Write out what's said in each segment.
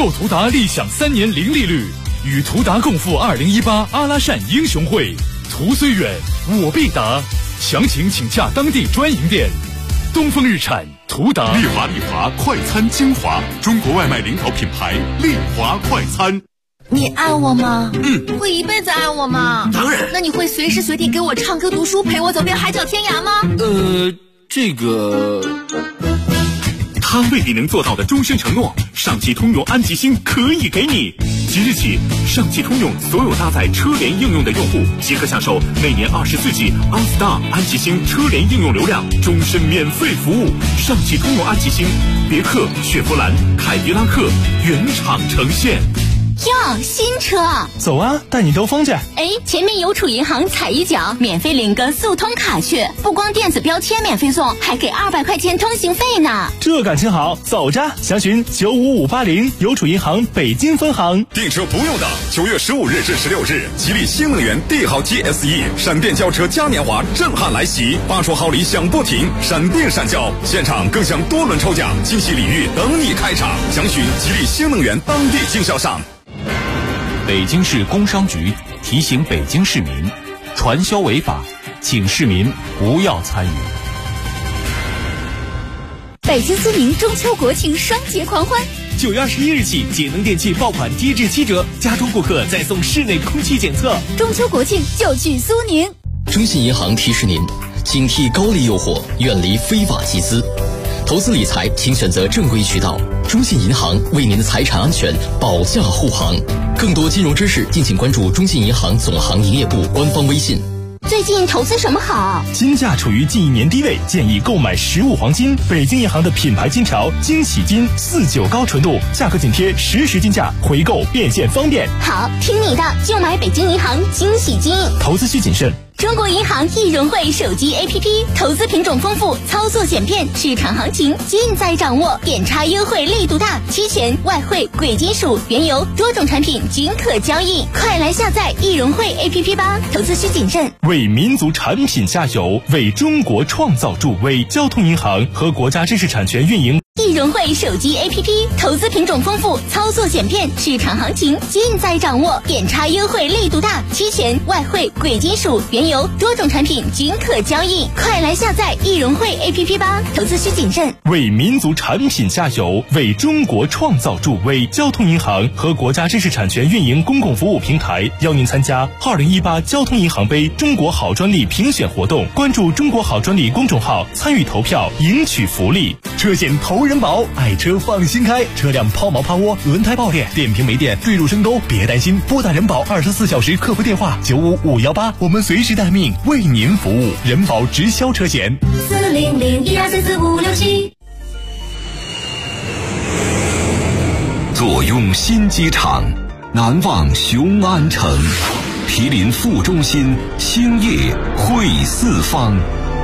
购途达立享3年零利率，与途达共赴2018阿拉善英雄会。途虽远，我必达。详情请洽当地专营店。东风日产，途达。 丽华快餐精华，中国外卖领导品牌丽华快餐。 你爱我吗？会一辈子爱我吗？ 当然。 那你会随时随地给我唱歌读书，陪我走遍海角天涯吗？ 这个。 他未必能做到的终身承诺，上汽通用安吉星可以给你。即日起，上汽通用所有搭载车联应用的用户即可享受每年24G OnStar 安吉星车联应用流量，终身免费服务。上汽通用安吉星，别克、雪佛兰、凯迪拉克原厂呈现。 哟，新车， 走啊，带你兜风去。 前面邮储银行踩一脚，免费领个速通卡去，不光电子标签免费送，还给200块钱通行费呢。 这感情好，走着，详询95580邮储银行北京分行。 订车不用等，9月15日至16日，吉利新能源帝豪 GSE 闪电交车嘉年华震撼来袭，80好礼响不停，闪电闪交，现场更享多轮抽奖，惊喜礼遇等你开场。详询吉利新能源当地经销商。 北京市工商局提醒北京市民，传销违法，请市民不要参与。 北京苏宁中秋国庆双节狂欢 ，9月21日起，节能电器爆款低至7折，家中顾客再送室内空气检测。 中秋国庆就去苏宁。 中信银行提示您，警惕高利诱惑，远离非法集资。投资理财，请选择正规渠道。中信银行为您的财产安全保驾护航。更多金融知识，敬请关注中信银行总行营业部官方微信。 最近投资什么好？ 金价处于近1年低位，建议购买实物黄金。北京银行的品牌金条惊喜金49高纯度，价格紧贴实时金价，回购变现方便。 好，听你的，就买北京银行惊喜金。 投资需谨慎。 中国银行易融汇手机 APP， 投资品种丰富，操作简便，市场行情尽在掌握，点差优惠力度大，期权、外汇、贵金属、原油多种产品均可交易，快来下载易融汇 APP 吧！投资需谨慎。 为民族产品加油，为中国创造助威。交通银行和国家知识产权运营。 易融汇手机 APP， 投资品种丰富，操作简便，市场行情尽在掌握，点差优惠力度大，期权、外汇、贵金属、原油多种产品均可交易，快来下载易融汇 APP 吧！投资需谨慎。 为民族产品加油，为中国创造助威。交通银行和国家知识产权运营公共服务平台邀您参加2018交通银行杯中国好专利评选活动，关注中国好专利公众号参与投票，赢取福利。 车险投人保，爱车放心开，车辆抛锚趴窝、轮胎爆裂、电瓶没电、坠入深沟，别担心，拨打人保24小时客服电话95518，我们随时待命，为您服务。人保直销车险 40012344567。 坐拥新机场，难忘雄安城，毗邻副中心，兴业汇四方。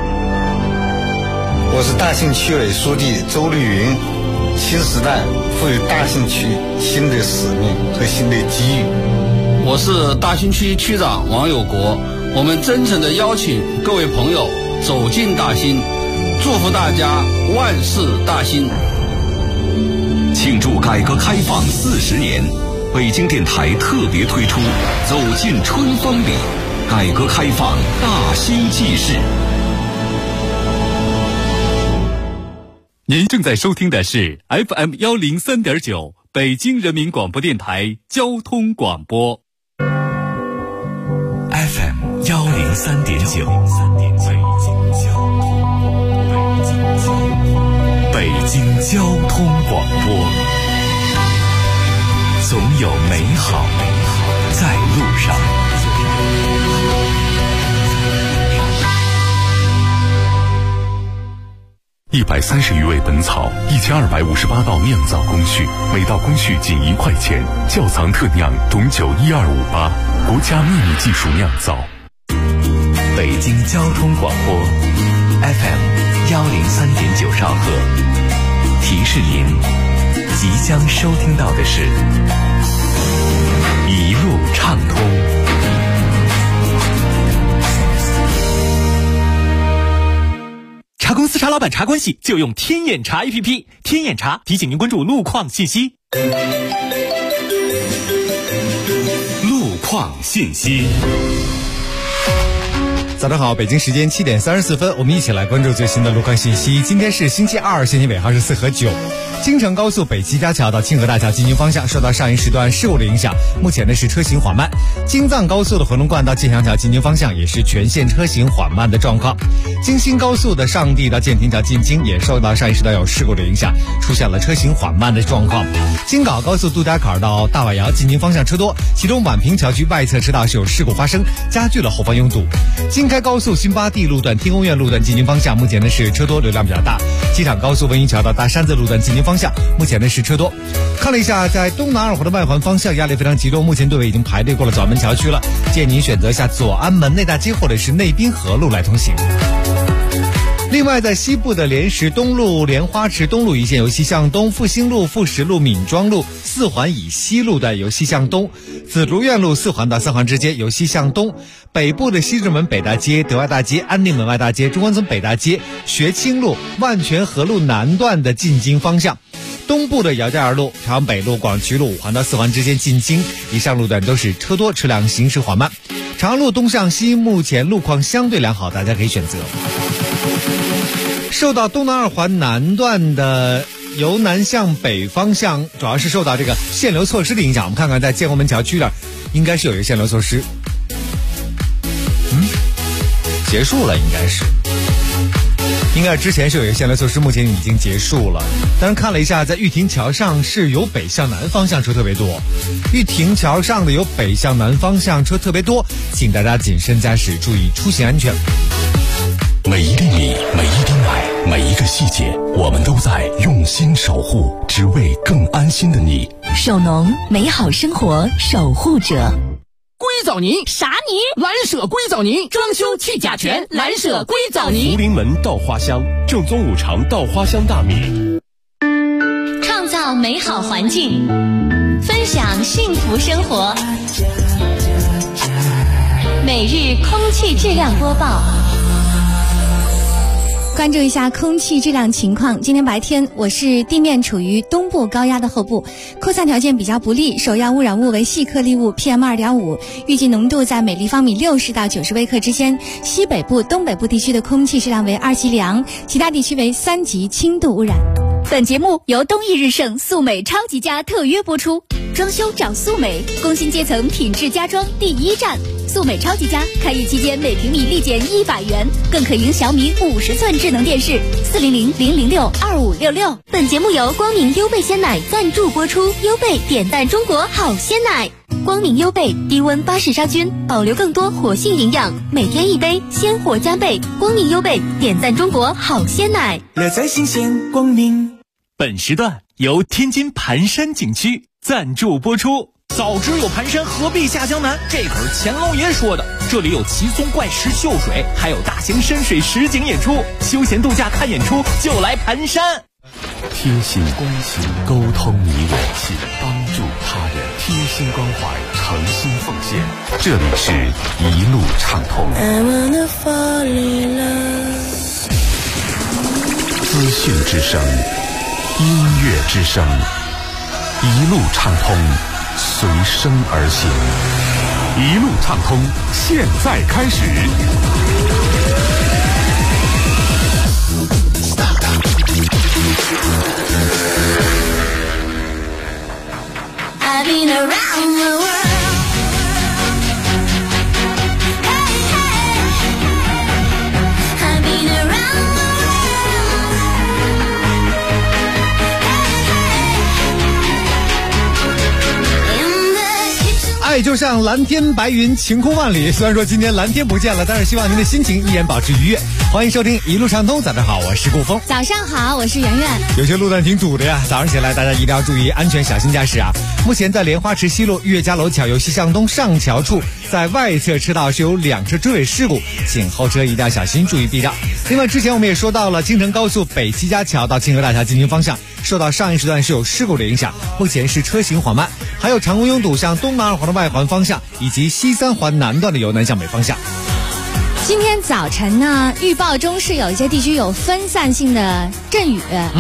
我是大兴区委书记周绿云。新时代赋予大兴区新的使命和新的机遇。 我是大兴区区长王有国，我们真诚地邀请各位朋友走进大兴，祝福大家万事大兴。 庆祝改革开放40年，北京电台特别推出走进春风里，改革开放大兴纪事。 您正在收听的是 FM 103.9北京人民广播电台交通广播。 FM 103.9北京交通广播，总有美好在路上。 130余味本草，1258道酿造工序，每道工序仅1块钱。窖藏特酿种酒12588，国家秘密技术酿造。 北京交通广播 FM 103.9兆赫，提示您即将收听到的是一路畅通。 查公司、查老板、查关系就用天眼查 APP。天眼查提醒您关注路况信息。 路况信息。 早上好，北京时间7点34分，我们一起来关注最新的路况信息。今天是星期二，信息尾号是4和9。京承高速北齐家桥到清河大桥进京方向受到上一时段事故的影响，目前呢是车行缓慢。京藏高速的回龙观到建祥桥进京方向也是全线车行缓慢的状况。京新高速的上地到建亭桥进京也受到上一时段有事故的影响，出现了车行缓慢的状况。京港高速杜家坎到大瓦窑进京方向车多，其中宛平桥区外侧车道是有事故发生，加剧了后方拥堵。京开高速新八地路段天宫苑路段进京方向目前呢是车多，流量比较大。机场高速文榆桥到大山子路段进京方向目前呢是车多。看了一下在东南二环的外环方向压力非常集中，目前队尾已经排队过了左安门桥区了，建议您选择一下左安门内大街或者是内滨河路来通行。另外在西部的莲石东路莲花池东路一线由西向东，复兴路富石路闵庄路4环以西路段由西向东，紫竹院路4环到3环之间由西向东。北部的西直门北大街、德外大街、安定门外大街、中关村北大街、学清路、万泉河路南段的进京方向。东部的姚家园路、朝阳北路、广渠路5环到4环之间进京，以上路段都是车多，车辆行驶缓慢。长安路东向西目前路况相对良好，大家可以选择。受到东南二环南段的由南向北方向，主要是受到这个限流措施的影响。我们看看在建国门桥区这儿应该是有一个限流措施，结束了，应该之前是有一个限流措施，目前已经结束了。当然看了一下，在玉亭桥上是由北向南方向车特别多，玉亭桥上的有北向南方向车特别多，请大家谨慎驾驶，注意出行安全。 每一粒米，每一滴奶，每一个细节，我们都在用心守护，只为更安心的你。 首农，美好生活守护者。 硅藻泥啥泥？ 蓝舍硅藻泥，装修去甲醛，蓝舍硅藻泥。 福临门稻花香，正宗五常稻花香大米。 创造美好环境，分享幸福生活。每日空气质量播报。 关注一下空气质量情况。今天白天，我市地面处于东部高压的后部，扩散条件比较不利，首要污染物为细颗粒物 PM2.5， 预计浓度在每立方米60到90微克之间。西北部、东北部地区的空气质量为2级良，其他地区为3级轻度污染。 本节目由东益日盛素美超级家特约播出。装修找素美，工薪阶层品质家装第一站。素美超级家开业期间每平米立减100元，更可赢小米50寸智能电视。400-006-2566。 本节目由光明优贝鲜奶赞助播出。优贝点赞中国好鲜奶，光明优贝低温巴氏杀菌，保留更多活性营养，每天一杯，鲜活加倍。光明优贝点赞中国好鲜奶， 乐在新鲜光明。 本时段由天津盘山景区赞助播出。 早知有盘山，何必下江南？这可是钱老爷说的。这里有奇松怪石秀水，还有大型深水实景演出，休闲度假看演出就来盘山。 贴心关心，沟通你我心，帮助他人，贴心关怀，诚心奉献。这里是一路畅通。资讯之声，音乐之声，一路畅通，随声而行。一路畅通，现在开始。 I've been around the world. Hey, 爱就像蓝天白云，晴空万里。虽然说今天蓝天不见了，但是希望您的心情依然保持愉悦。欢迎收听一路畅通，早上好，我是顾峰。 早上好，我是圆圆。 有些路段挺堵的呀，早上起来大家一定要注意安全，小心驾驶啊。目前在莲花池西路岳家楼桥由西向东上桥处，在外侧车道是有2车追尾事故，请后车一定要小心，注意避让。另外之前我们也说到了京承高速北齐家桥到清河大桥进京方向，受到上一时段是有事故的影响，目前是车行缓慢，还有长工拥堵向东南二环的外环方向以及西3环南段的由南向北方向。 今天早晨呢，预报中是有一些地区有分散性的阵雨，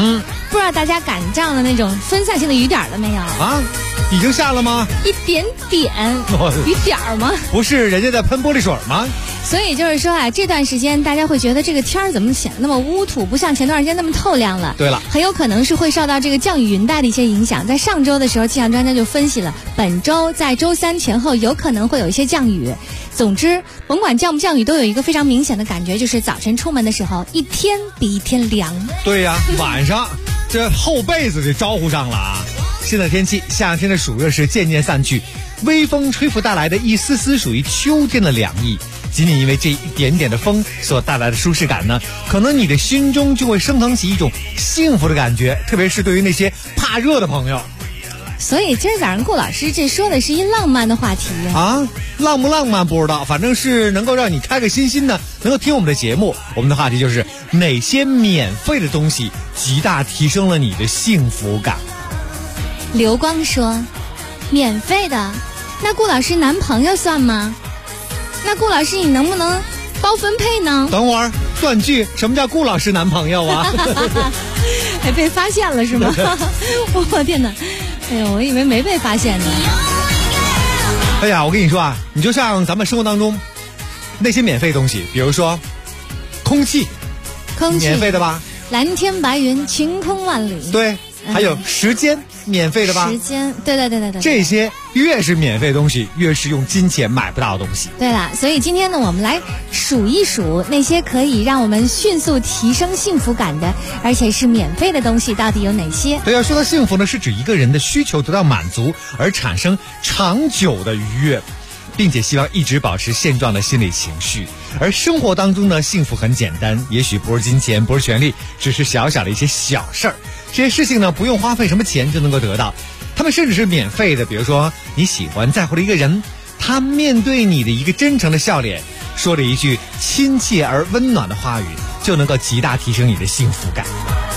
不知道大家赶上了那种分散性的雨点了没有？ 啊，已经下了吗？ 一点点，雨点吗？ 不是人家在喷玻璃水吗？ 所以就是说啊，这段时间大家会觉得这个天儿怎么显得那么乌土，不像前段时间那么透亮了。 对了， 很有可能是会受到这个降雨云带的一些影响。在上周的时候，气象专家就分析了，本周在周三前后有可能会有一些降雨。总之，甭管降不降雨，都有一个非常明显的感觉，就是早晨出门的时候，一天比一天凉。 对呀，晚上这厚被子得招呼上了啊！现在天气，夏天的暑热是渐渐散去，微风吹拂带来的一丝丝属于秋天的凉意。仅仅因为这一点点的风所带来的舒适感呢，可能你的心中就会升腾起一种幸福的感觉，特别是对于那些怕热的朋友。 所以今儿早上顾老师这说的是一浪漫的话题啊，浪不浪漫不知道，反正是能够让你开个心的，能够听我们的节目。我们的话题就是哪些免费的东西极大提升了你的幸福感。 刘光说，免费的，那顾老师男朋友算吗？那顾老师你能不能包分配呢？ 等会儿断句，什么叫顾老师男朋友啊？ 还被发现了是吗？我天哪！哎呦，我以为没被发现呢。 哎呀，我跟你说啊，你就像咱们生活当中那些免费东西，比如说空气免费的吧， 蓝天白云，晴空万里。 对，还有时间免费的吧？ 时间，对， 这些越是免费的东西，越是用金钱买不到的东西。 对了，所以今天呢，我们来数一数那些可以让我们迅速提升幸福感的，而且是免费的东西到底有哪些？ 对，要说到幸福呢，是指一个人的需求得到满足而产生长久的愉悦，并且希望一直保持现状的心理情绪。而生活当中呢，幸福很简单，也许不是金钱，不是权利，只是小小的一些小事儿。这些事情呢，不用花费什么钱就能够得到，他们甚至是免费的。比如说你喜欢在乎的一个人，他面对你的一个真诚的笑脸，说了一句亲切而温暖的话语，就能够极大提升你的幸福感。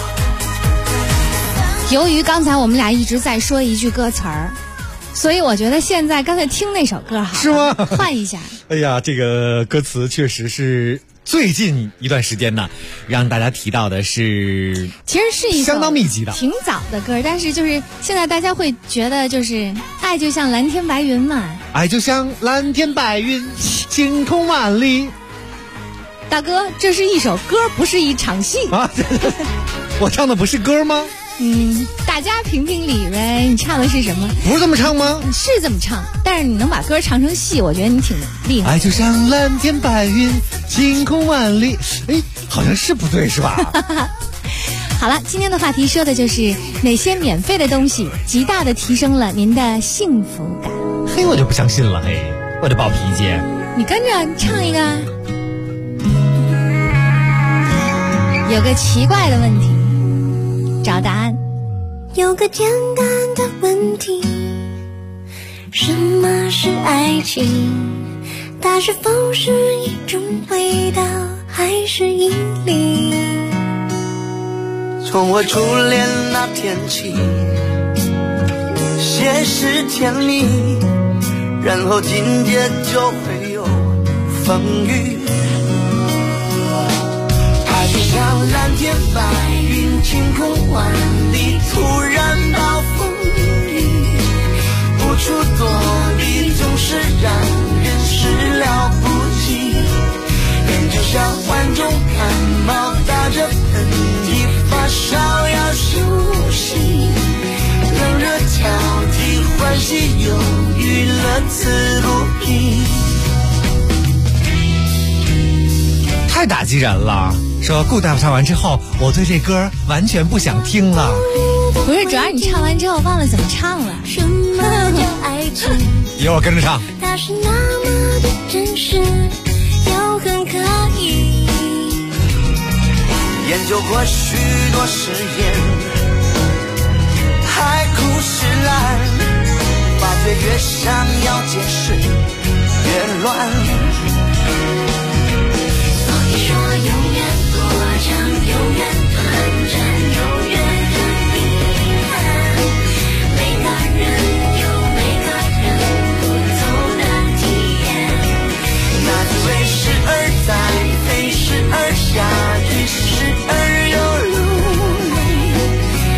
由于刚才我们俩一直在说一句歌词儿，所以我觉得现在干脆听那首歌好了， 是吗？ 换一下。 哎呀，这个歌词确实是最近一段时间呢，让大家提到的是， 其实是一首相当密集的、 挺早的歌，但是就是现在大家会觉得，就是爱就像蓝天白云嘛， 爱就像蓝天白云，晴空万里。 大哥，这是一首歌，不是一场戏啊！我唱的不是歌吗？ 大家评评理呗，你唱的是什么？ 不是这么唱吗？ 是这么唱，但是你能把歌唱成戏，我觉得你挺厉害。 爱就像蓝天白云，晴空万里。哎，好像是不对是吧？ 好了，今天的话题说的就是哪些免费的东西极大的提升了您的幸福感。 嘿，我就不相信了，嘿，我得暴脾气。 你跟着唱一个。有个奇怪的问题，找答案。 有个简单的问题，什么是爱情？它是否是一种味道，还是毅力？ 从我初恋那天起，先是甜蜜，然后紧接就会有风雨。它就像蓝天白云，晴空万里，突然暴风雨，无处躲避，总是让人始料不及。人就像患重感冒，打着喷嚏，发烧要休息，冷热交替，欢喜忧郁，乐此不疲。 太打击人了，说顾大夫唱完之后，我对这歌完全不想听了。 不是，主要你唱完之后忘了怎么唱了。 什么叫爱情？ 一会儿跟着唱。 它是那么的真实，又很可疑。 研究过许多实验，海枯石烂，发觉越想要解释越乱。 说永远多长，永远短暂，永远的遗憾。每个人有每个人不同的体验。 那最时而在，非时而下，于时而有露泪。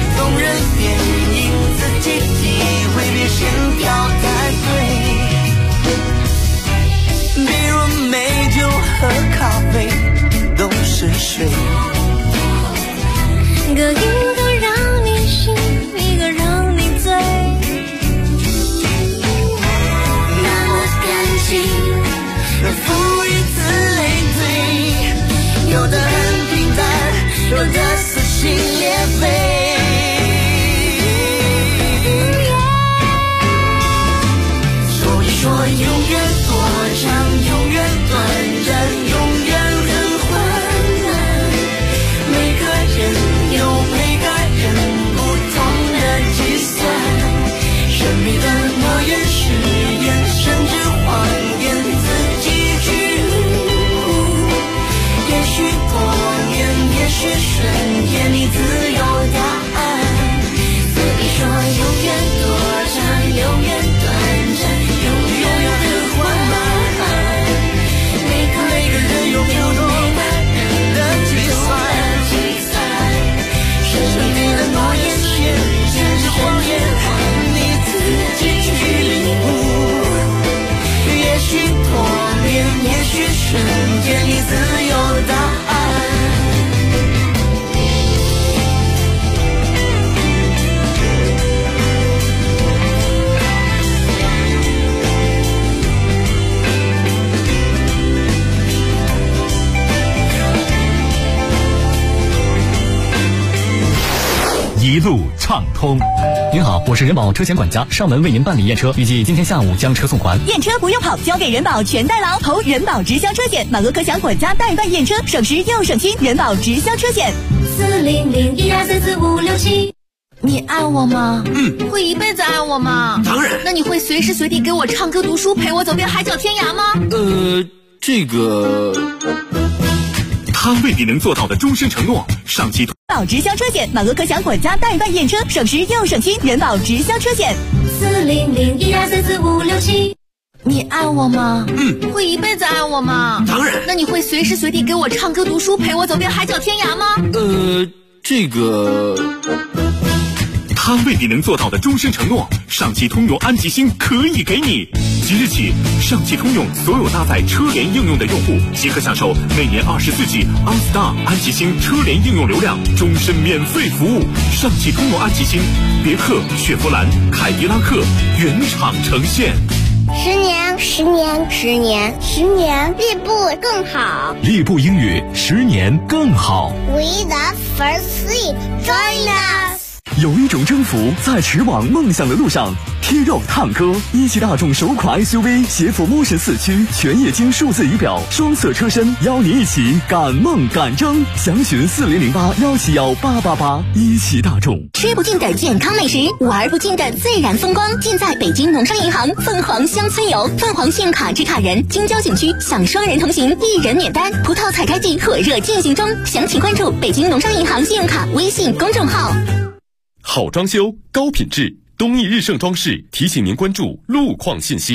路畅通。 您好，我是人保车险管家，上门为您办理验车，预计今天下午将车送还。 验车不用跑，交给人保全代劳，投人保直销车险，满额可享管家代办验车，省时又省心。人保直销车险 40012445567。你爱我吗？会一辈子爱我吗？ 当然。 那你会随时随地给我唱歌读书，陪我走遍海角天涯吗？ 这个，他为你能做到的终身承诺，上汽人保直销车险，满额可享管家代办验车，省时又省心。人保直销车险 40012445567。你爱我吗？会一辈子爱我吗？ 当然。 那你会随时随地给我唱歌读书，陪我走遍海角天涯吗？ 这个，他为你能做到的终身承诺，上汽通用安吉星可以给你。即日起，上汽通用所有搭载车联应用的用户即可享受每年24G OnStar 安吉星车联应用流量终身免费服务。上汽通用安吉星，别克、雪佛兰、凯迪拉克原厂呈现。 10年，10年，10年，10年，利布更好。 利布英语10年更好。 We the first three, join us。 有一种征服在驰往梦想的路上。贴肉探歌，一汽大众首款 SUV 携辅 Motion 4驱全液晶数字仪表，双色车身，邀您一起赶梦赶征。详询4008171888。一汽大众。 吃不尽的健康美食，玩不尽的自然风光，尽在北京农商银行凤凰乡村游。凤凰信用卡持卡人京郊景区享双人同行，1人免单。葡萄采摘季火热进行中，详情关注北京农商银行信用卡微信公众号。 好装修，高品质，东义日盛装饰提醒您关注路况信息。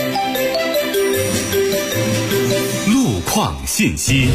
路况信息。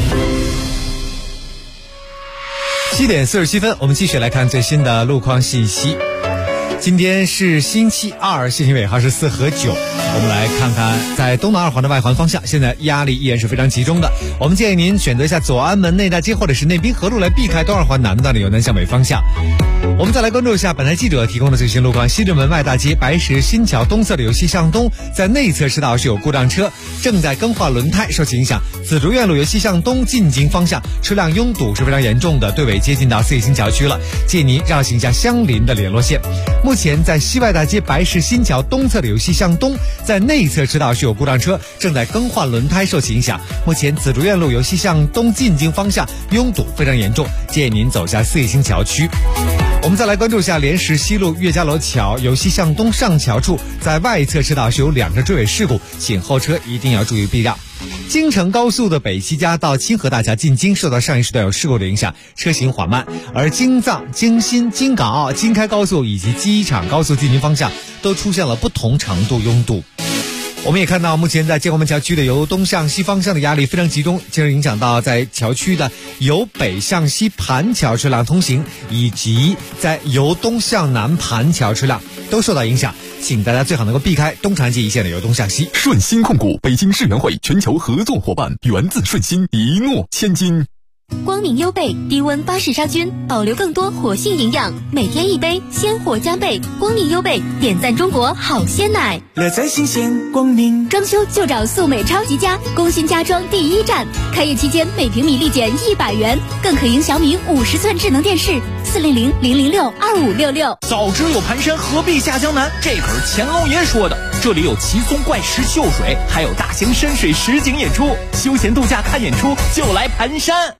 7点47分，我们继续来看最新的路况信息。今天是星期二，信息尾号是4和9。我们来看看，在东南2环的外环方向，现在压力依然是非常集中的。我们建议您选择一下左安门内大街或者是内滨河路来避开东2环南段的由南向北方向。我们再来关注一下本台记者提供的最新路况。西直门外大街白石新桥东侧的由西向东，在内侧车道是有故障车，正在更换轮胎，受其影响，紫竹院路由西向东进京方向车辆拥堵是非常严重的，队尾接近到四叶星桥区了，建议您绕行一下相邻的联络线。目前在西外大街白石新桥东侧的由西向东，在内侧车道是有故障车，正在更换轮胎，受其影响，目前紫竹院路由西向东进京方向拥堵非常严重，建议您走下四叶星桥区。我们再来关注一下莲石西路岳家楼桥由西向东上桥处，在外侧车道是有2车追尾事故，请后车一定要注意避让。京承高速的北七家到清河大桥进京受到上一时段有事故的影响，车行缓慢，而京藏、京新、京港澳、京开高速以及机场高速进京方向都出现了不同程度拥堵。我们也看到，目前在建国门桥区的由东向西方向的压力非常集中，进而影响到在桥区的由北向西盘桥车辆通行，以及在由东向南盘桥车辆都受到影响，请大家最好能够避开东长街一线的由东向西。 顺鑫控股北京世园会全球合作伙伴，源自顺鑫，一诺千金。 光明优贝低温巴氏杀菌，保留更多活性营养，每天一杯，鲜活加倍。光明优贝点赞中国好鲜奶， 乐在新鲜光明。 装修就找素美超级家，工薪家装第一站，开业期间每平米立减100元，更可赢小米50寸智能电视。400-006-2566。 早知有盘山，何必下江南？这可是乾隆爷说的。这里有奇松怪石秀水，还有大型深水实景演出，休闲度假看演出就来盘山。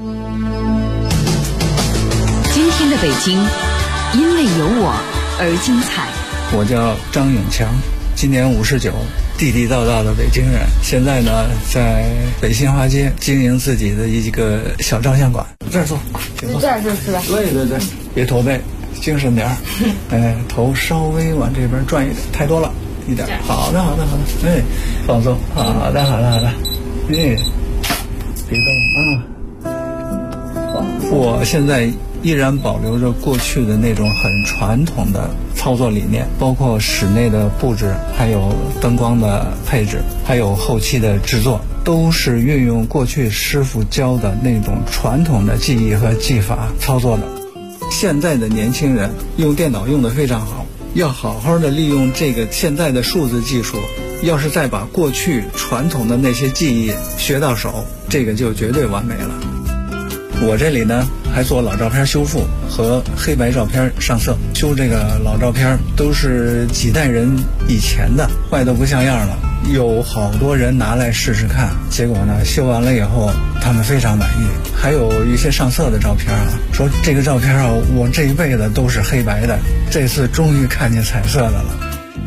今天的北京，因为有我而精彩。 我叫张永强，今年59，地地道道的北京人。现在呢，在北新华街经营自己的一个小照相馆。这儿坐， 这儿就是吧？ 对对对，别驼背，精神点儿。头稍微往这边转一点，太多了一点。好的，好的，好的。放松。好的，好的，好的。别动啊。我现在依然保留着过去的那种很传统的操作理念，包括室内的布置，还有灯光的配置，还有后期的制作，都是运用过去师傅教的那种传统的技艺和技法操作的。现在的年轻人用电脑用得非常好，要好好的利用这个现在的数字技术，要是再把过去传统的那些技艺学到手，这个就绝对完美了。我这里呢还做老照片修复和黑白照片上色。修这个老照片都是几代人以前的，坏得不像样了。有好多人拿来试试看，结果呢，修完了以后他们非常满意。还有一些上色的照片啊，说这个照片啊，我这一辈子都是黑白的，这次终于看见彩色的了。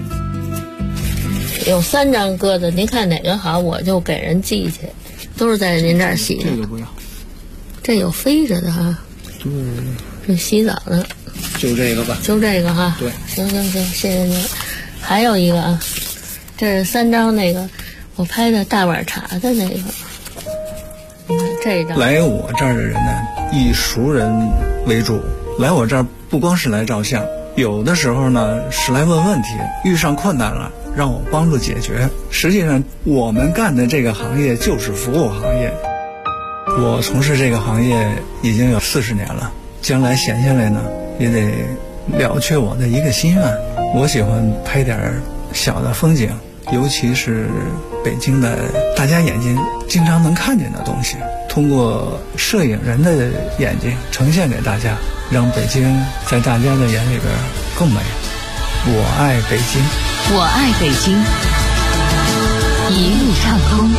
有3张鸽子，您看哪个好，我就给人寄去，都是在您这儿洗的。 这个不要， 这有飞着的哈。 对， 这洗澡的。 就这个吧。 就这个哈。 对。 行，谢谢您。还有一个啊，这是3张那个我拍的大碗茶的那个。这张。来我这儿的人呢，以熟人为主。来我这儿不光是来照相，有的时候呢是来问问题，遇上困难了让我帮助解决。实际上我们干的这个行业就是服务行业。我从事这个行业已经有40年了，将来闲下来呢也得了却我的一个心愿。我喜欢拍点小的风景，尤其是北京的大家眼睛经常能看见的东西，通过摄影人的眼睛呈现给大家，让北京在大家的眼里边更美。我爱北京， 我爱北京，一路畅通。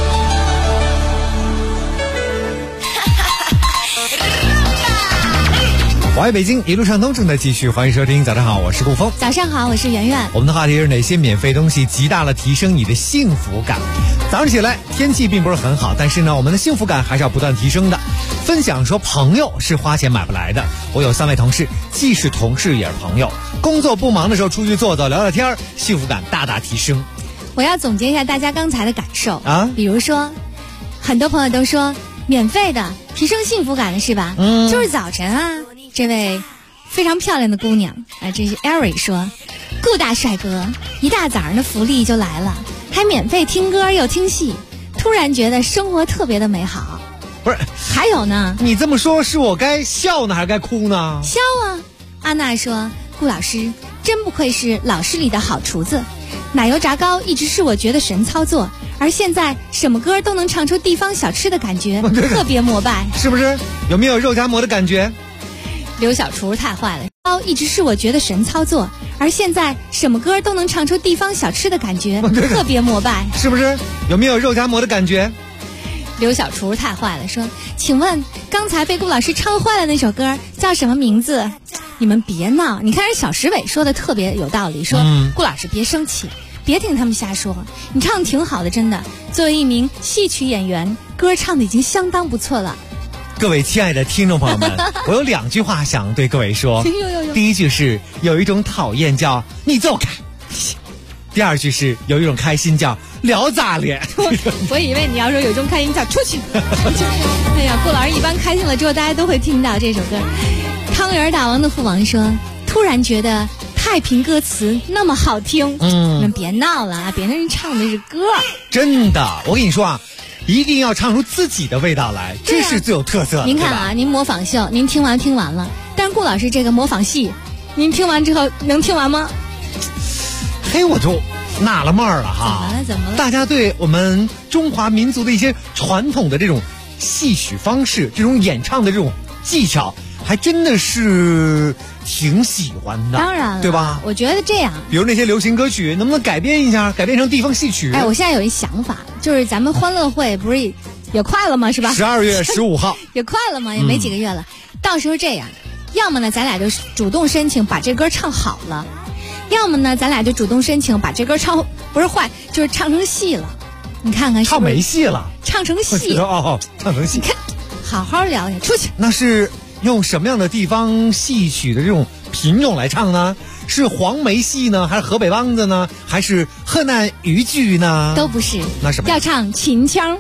我爱北京，一路畅通正在继续，欢迎收听。早上好，我是顾峰。 早上好，我是圆圆。 我们的话题是哪些免费东西极大了提升你的幸福感？早上起来天气并不是很好，但是呢，我们的幸福感还是要不断提升的。分享说，朋友是花钱买不来的。我有3位同事，既是同事也是朋友。工作不忙的时候出去坐坐聊聊天，幸福感大大提升。 我要总结一下大家刚才的感受啊， 比如说，很多朋友都说免费的提升幸福感的是吧？就是早晨啊。这位非常漂亮的姑娘啊，这是 Eric 说，顾大帅哥，一大早上的福利就来了，还免费听歌又听戏，突然觉得生活特别的美好。 不是， 还有呢？ 你这么说，是我该笑呢，还是该哭呢？ 笑啊！安娜说，顾老师真不愧是老师里的好厨子，奶油炸糕一直是我觉得神操作，而现在什么歌都能唱出地方小吃的感觉，特别膜拜， 是不是？有没有肉夹馍的感觉？ 刘小厨太坏了，一直是我觉得神操作，而现在什么歌都能唱出地方小吃的感觉，特别膜拜， 是不是？有没有肉夹馍的感觉？ 刘小厨太坏了，说，请问刚才被顾老师唱坏了那首歌叫什么名字？你们别闹，你看人小石伟说的特别有道理，说，顾老师别生气，别听他们瞎说，你唱的挺好的，真的，作为一名戏曲演员，歌唱的已经相当不错了。 各位亲爱的听众朋友们，我有2句话想对各位说。第一句是有一种讨厌叫你走开，第2句是有一种开心叫聊咋咧。 我以为你要说有一种开心叫出去。哎呀，顾老师一般开心了之后，大家都会听到这首歌。汤圆大王的父王说，突然觉得太平歌词那么好听。那别闹了啊，别人唱的是歌。 真的，我跟你说啊，一定要唱出自己的味道来，这是最有特色的。 您看啊，您模仿秀，您听完了，但是顾老师这个模仿戏，您听完之后能听完吗？ 嘿，我就纳了闷了哈。 怎么了？ 大家对我们中华民族的一些传统的这种戏曲方式，这种演唱的这种技巧，还真的是挺喜欢的。 当然了， 对吧？ 我觉得这样， 比如那些流行歌曲，能不能改编一下，改编成地方戏曲？ 哎，我现在有一想法，就是咱们欢乐会不是也快了吗？是吧 ？12月15号也快了吗？也没几个月了。到时候这样，要么呢，咱俩就主动申请把这歌唱好了；要么呢，咱俩就主动申请把这歌唱不是坏，就是唱成戏了。你看看是不是， 唱没戏了， 唱成戏哦，唱成戏。 你看，好好聊聊，出去。 那是用什么样的地方戏曲的这种品种来唱呢？是黄梅戏呢，还是河北梆子呢，还是河南豫剧呢？ 都不是。 那什么？ 要唱秦腔。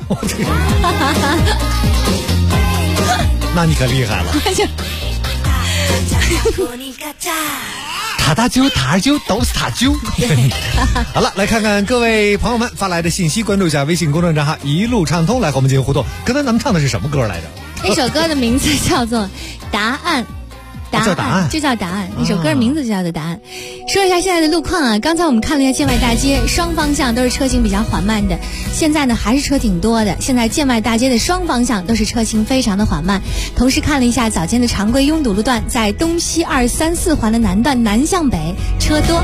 那你可厉害了。塔塔啾塔儿啾都是塔啾。好了，来看看各位朋友们发来的信息，关注一下微信公众账号一路畅通，来和我们进行互动。刚才咱们唱的是什么歌来着？ 那首歌的名字叫做《答案》。 叫答案， 就叫答案。那首歌名字就叫做答案。说一下现在的路况啊，刚才我们看了一下建外大街，双方向都是车行比较缓慢的。现在呢还是车挺多的，现在建外大街的双方向都是车行非常的缓慢。同时看了一下早间的常规拥堵路段，在东西2、3、4环的南段南向北车多。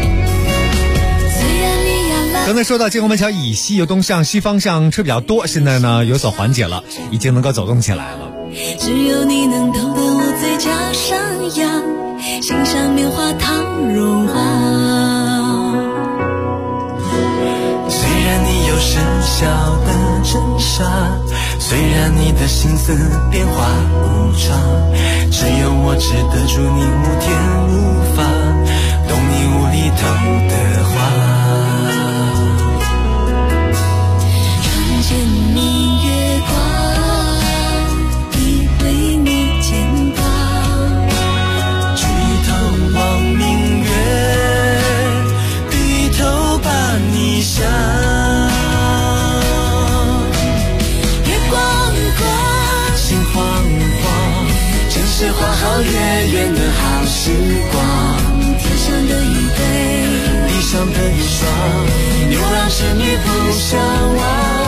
刚才说到建国门桥以西由东向西方向车比较多，现在呢有所缓解了，已经能够走动起来了。 只有你能逗得我嘴角上扬，心上棉花糖融化。虽然你有生肖的真傻，虽然你的心思变化无常，只有我只得住你无天无法，懂你无厘头的话。窗前明月光，依偎你肩膀，举头望明月，低头把你想。月光光，心慌慌，真是花好月圆的好时光。天上的一对，地上的一双，牛郎织女不相忘。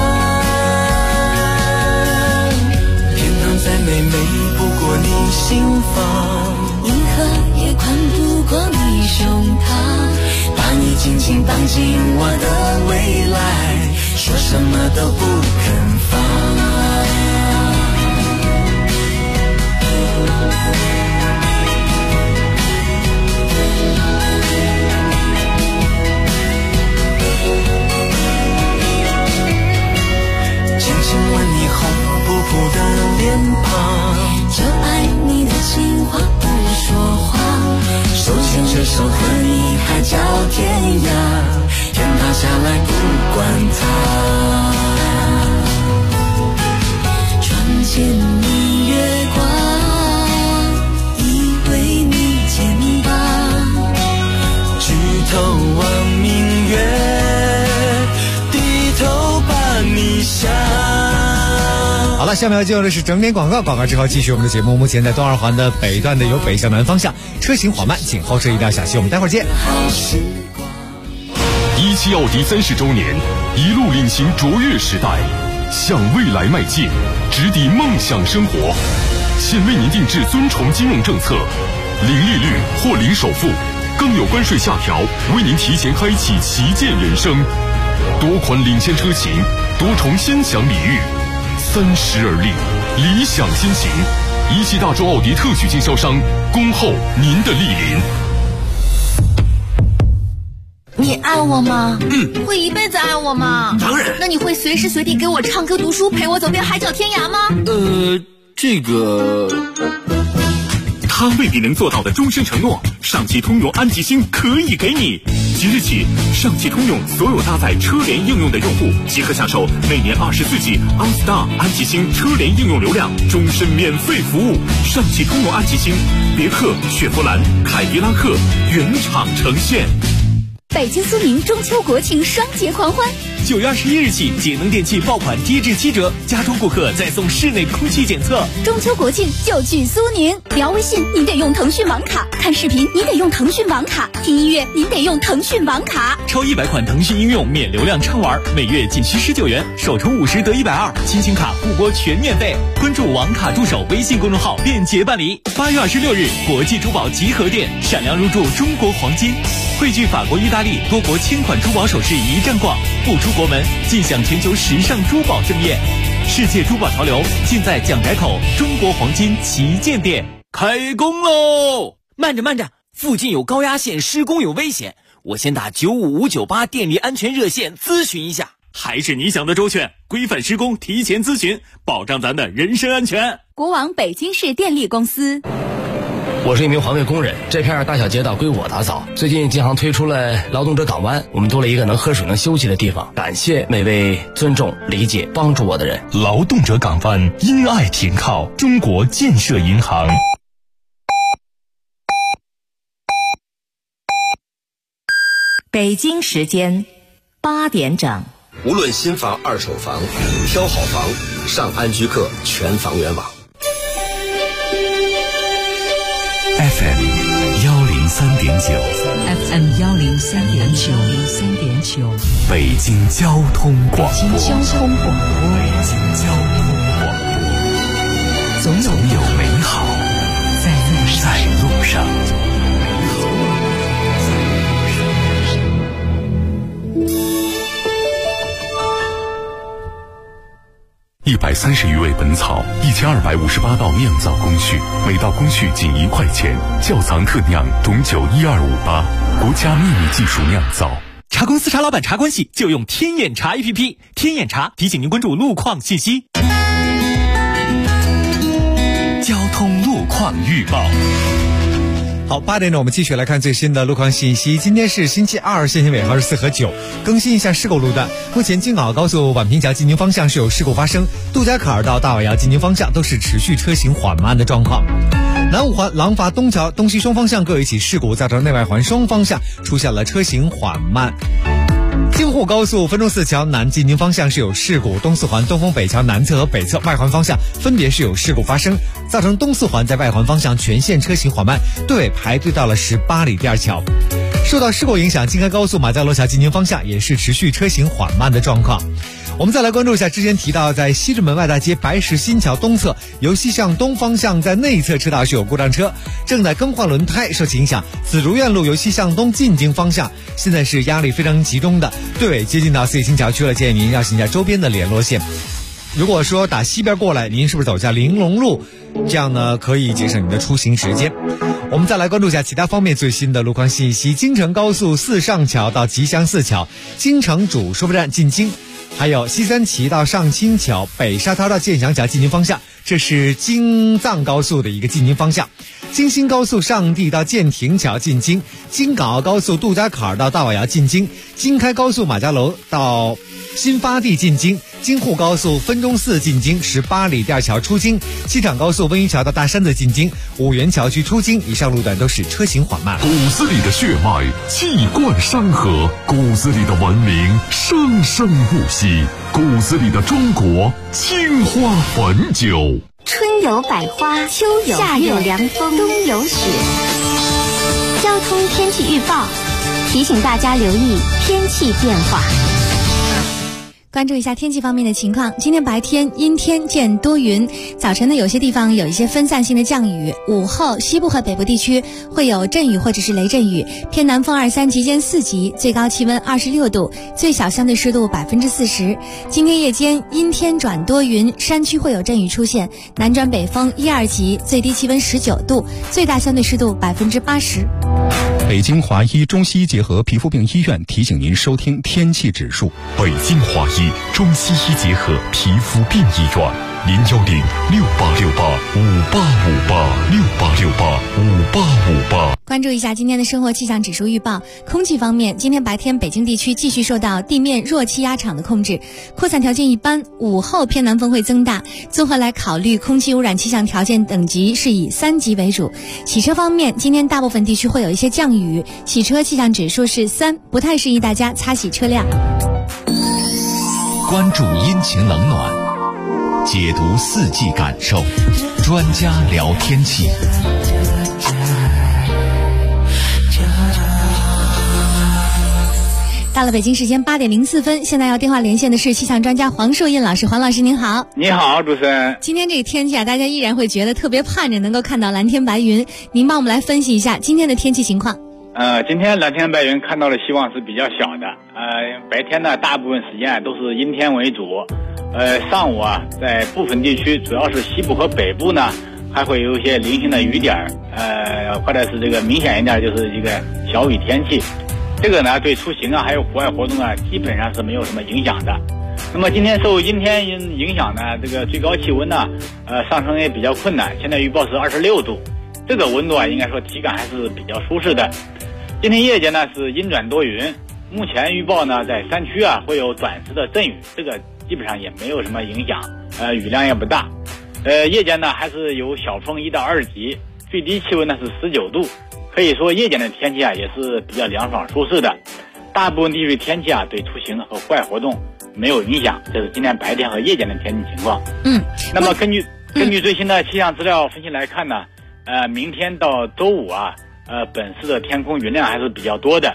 再美美不过你心房，银河也宽不过你胸膛，把你紧紧绑进我的未来，说什么都不肯放。轻轻吻你红扑扑的脸庞，就爱你的情话不说谎，手牵着手和你海角天涯，天塌下来不管它。窗前明月光，依偎你肩膀，举头望明月，低头把你想。 好了，下面要进入的是整点广告，广告之后继续我们的节目。目前在东二环的北段的由北向南方向车行缓慢，请后车一定要小心，我们待会儿见。 17奥迪30周年，一路领行卓越时代，向未来迈进，直抵梦想生活。现为您定制尊崇金融政策，零利率或零首付，更有关税下调，为您提前开启旗舰人生。多款领先车型，多重先享礼遇，30而立，理想先行。17大洲奥迪特许经销商，恭候您的莅临。 你爱我吗？会一辈子爱我吗？ 当然。 那你会随时随地给我唱歌读书，陪我走遍海角天涯吗？ 这个他未必能做到的终身承诺，上汽通用安吉星可以给你。即日起，上汽通用所有搭载车联应用的用户即可享受每年24G OnStar 安吉星车联应用流量终身免费服务。上汽通用安吉星，别克、雪佛兰、凯迪拉克原厂呈现。 北京苏宁中秋国庆双节狂欢 ，9月21日起，节能电器爆款低至7折，家中顾客再送室内空气检测。 中秋国庆就去苏宁，聊微信您得用腾讯网卡，看视频您得用腾讯网卡，听音乐您得用腾讯网卡。 超100款腾讯应用免流量畅玩，每月仅需19元，首充50得120，亲情卡互拨全免费。关注网卡助手微信公众号便捷办理。8月26日，国际珠宝集合店闪亮入驻中国黄金，汇聚法国、意大利多国千款珠宝首饰一站逛，不出国门尽享全球时尚珠宝盛宴。世界珠宝潮流尽在蒋宅口中国黄金旗舰店。 开工喽！慢着慢着，附近有高压线施工有危险，我先打95598电力安全热线咨询一下。 还是你想的周全，规范施工提前咨询，保障咱的人身安全。 国网北京市电力公司。 我是一名环卫工人，这片大小街道归我打扫。最近京杭推出了劳动者港湾，我们多了一个能喝水能休息的地方。感谢每位尊重、理解、帮助我的人。 劳动者港湾，因爱停靠，中国建设银行。 北京时间8点整。 无论新房、二手房，挑好房，上安居客全房源网。 FM FM 103.9，北京交通广播，总有美好在路上。 130余味本草，1258道酿造工序，每道工序仅1块钱。窖藏特酿董酒12588，国家秘密技术酿造。 茶公司茶老板茶关系就用天眼茶 APP， 天眼茶提醒您关注路况信息。 交通路况预报。 好，8点钟我们继续来看最新的路况信息。今天是星期二，限行尾号是4和9。更新一下事故路段，目前京港澳高速宛平桥进京方向是有事故发生，杜家坎儿到大瓦窑进京方向都是持续车行缓慢的状况。南五环廊坊东桥东西双方向各有一起事故，造成内外环双方向出现了车行缓慢。京沪高速分钟寺桥南进京方向是有事故，东四环东风北桥南侧和北侧外环方向分别是有事故发生，造成东四环在外环方向全线车行缓慢，队尾排队到了18里第二桥。受到事故影响，京开高速马家楼桥进京方向也是持续车行缓慢的状况。我们再来关注一下之前提到在西直门外大街白石新桥东侧由西向东方向在内侧车道是有故障车，正在更换轮胎，受其影响紫竹院路由西向东进京方向现在是压力非常集中的，队尾接近到四季青桥区了，建议您要行一下周边的联络线。如果说打西边过来，您是不是走下玲珑路，这样呢可以节省您的出行时间。我们再来关注一下其他方面最新的路况信息。京承高速四上桥到吉祥寺桥，京承主收费站进京，还有西三旗到上清桥、北沙滩到建祥桥进京方向，这是京藏高速的一个进京方向。京新高速上地到建亭桥进京，京港澳高速杜家坎儿到大瓦窑进京，京开高速马家楼到新发地进京，京沪高速分钟寺进京，18里第二桥出京，西厂高速温榆桥到大山子进京，五原桥区出京，以上路段都是车行缓慢。 骨子里的血脉气贯山河，骨子里的文明生生不息，骨子里的中国青花汾酒。 春有百花，秋有夏有凉风，冬有雪。交通天气预报提醒大家留意天气变化。 关注一下天气方面的情况。今天白天阴天见多云，早晨呢有些地方有一些分散性的降雨，午后西部和北部地区会有阵雨或者是雷阵雨，偏南风2、3级间4级，最高气温26度，最小相对湿度40%。今天夜间阴天转多云，山区会有阵雨出现，南转北风1、2级，最低气温19度，最大相对湿度80%。 北京华医中西医结合皮肤病医院提醒您收听天气指数。 北京华医中西医结合皮肤病医院，0106868585858，68685858。 关注一下今天的生活气象指数预报。空气方面，今天白天北京地区继续受到地面弱气压场的控制，扩散条件一般，午后偏南风会增大。综合来考虑，空气污染气象条件等级是以3级为主。洗车方面，今天大部分地区会有一些降雨，洗车气象指数是3，不太适宜大家擦洗车辆。 关注阴晴冷暖，解读四季感受，专家聊天气。 到了北京时间8点04分，现在要电话连线的是气象专家黄树印老师。黄老师您好。 你好，主持人。 今天这个天气啊，大家依然会觉得特别盼着能够看到蓝天白云，您帮我们来分析一下今天的天气情况。 今天蓝天白云看到的希望是比较小的。白天呢，大部分时间都是阴天为主。上午啊，在部分地区，主要是西部和北部呢，还会有一些零星的雨点或者是这个明显一点就是这个小雨天气。这个呢，对出行啊，还有户外活动啊，基本上是没有什么影响的。那么今天受阴天影响呢，这个最高气温呢，上升也比较困难。现在预报是26度，这个温度啊，应该说体感还是比较舒适的。今天夜间呢是阴转多云，目前预报呢在山区啊会有短时的阵雨，这个基本上也没有什么影响，雨量也不大。夜间呢还是有小风1到2级，最低气温呢是19度。可以说夜间的天气啊也是比较凉爽舒适的，大部分地区天气啊对出行和户外活动没有影响，这是今天白天和夜间的天气情况。那么根据最新的气象资料分析来看呢，明天到周五啊， 本市的天空云量还是比较多的。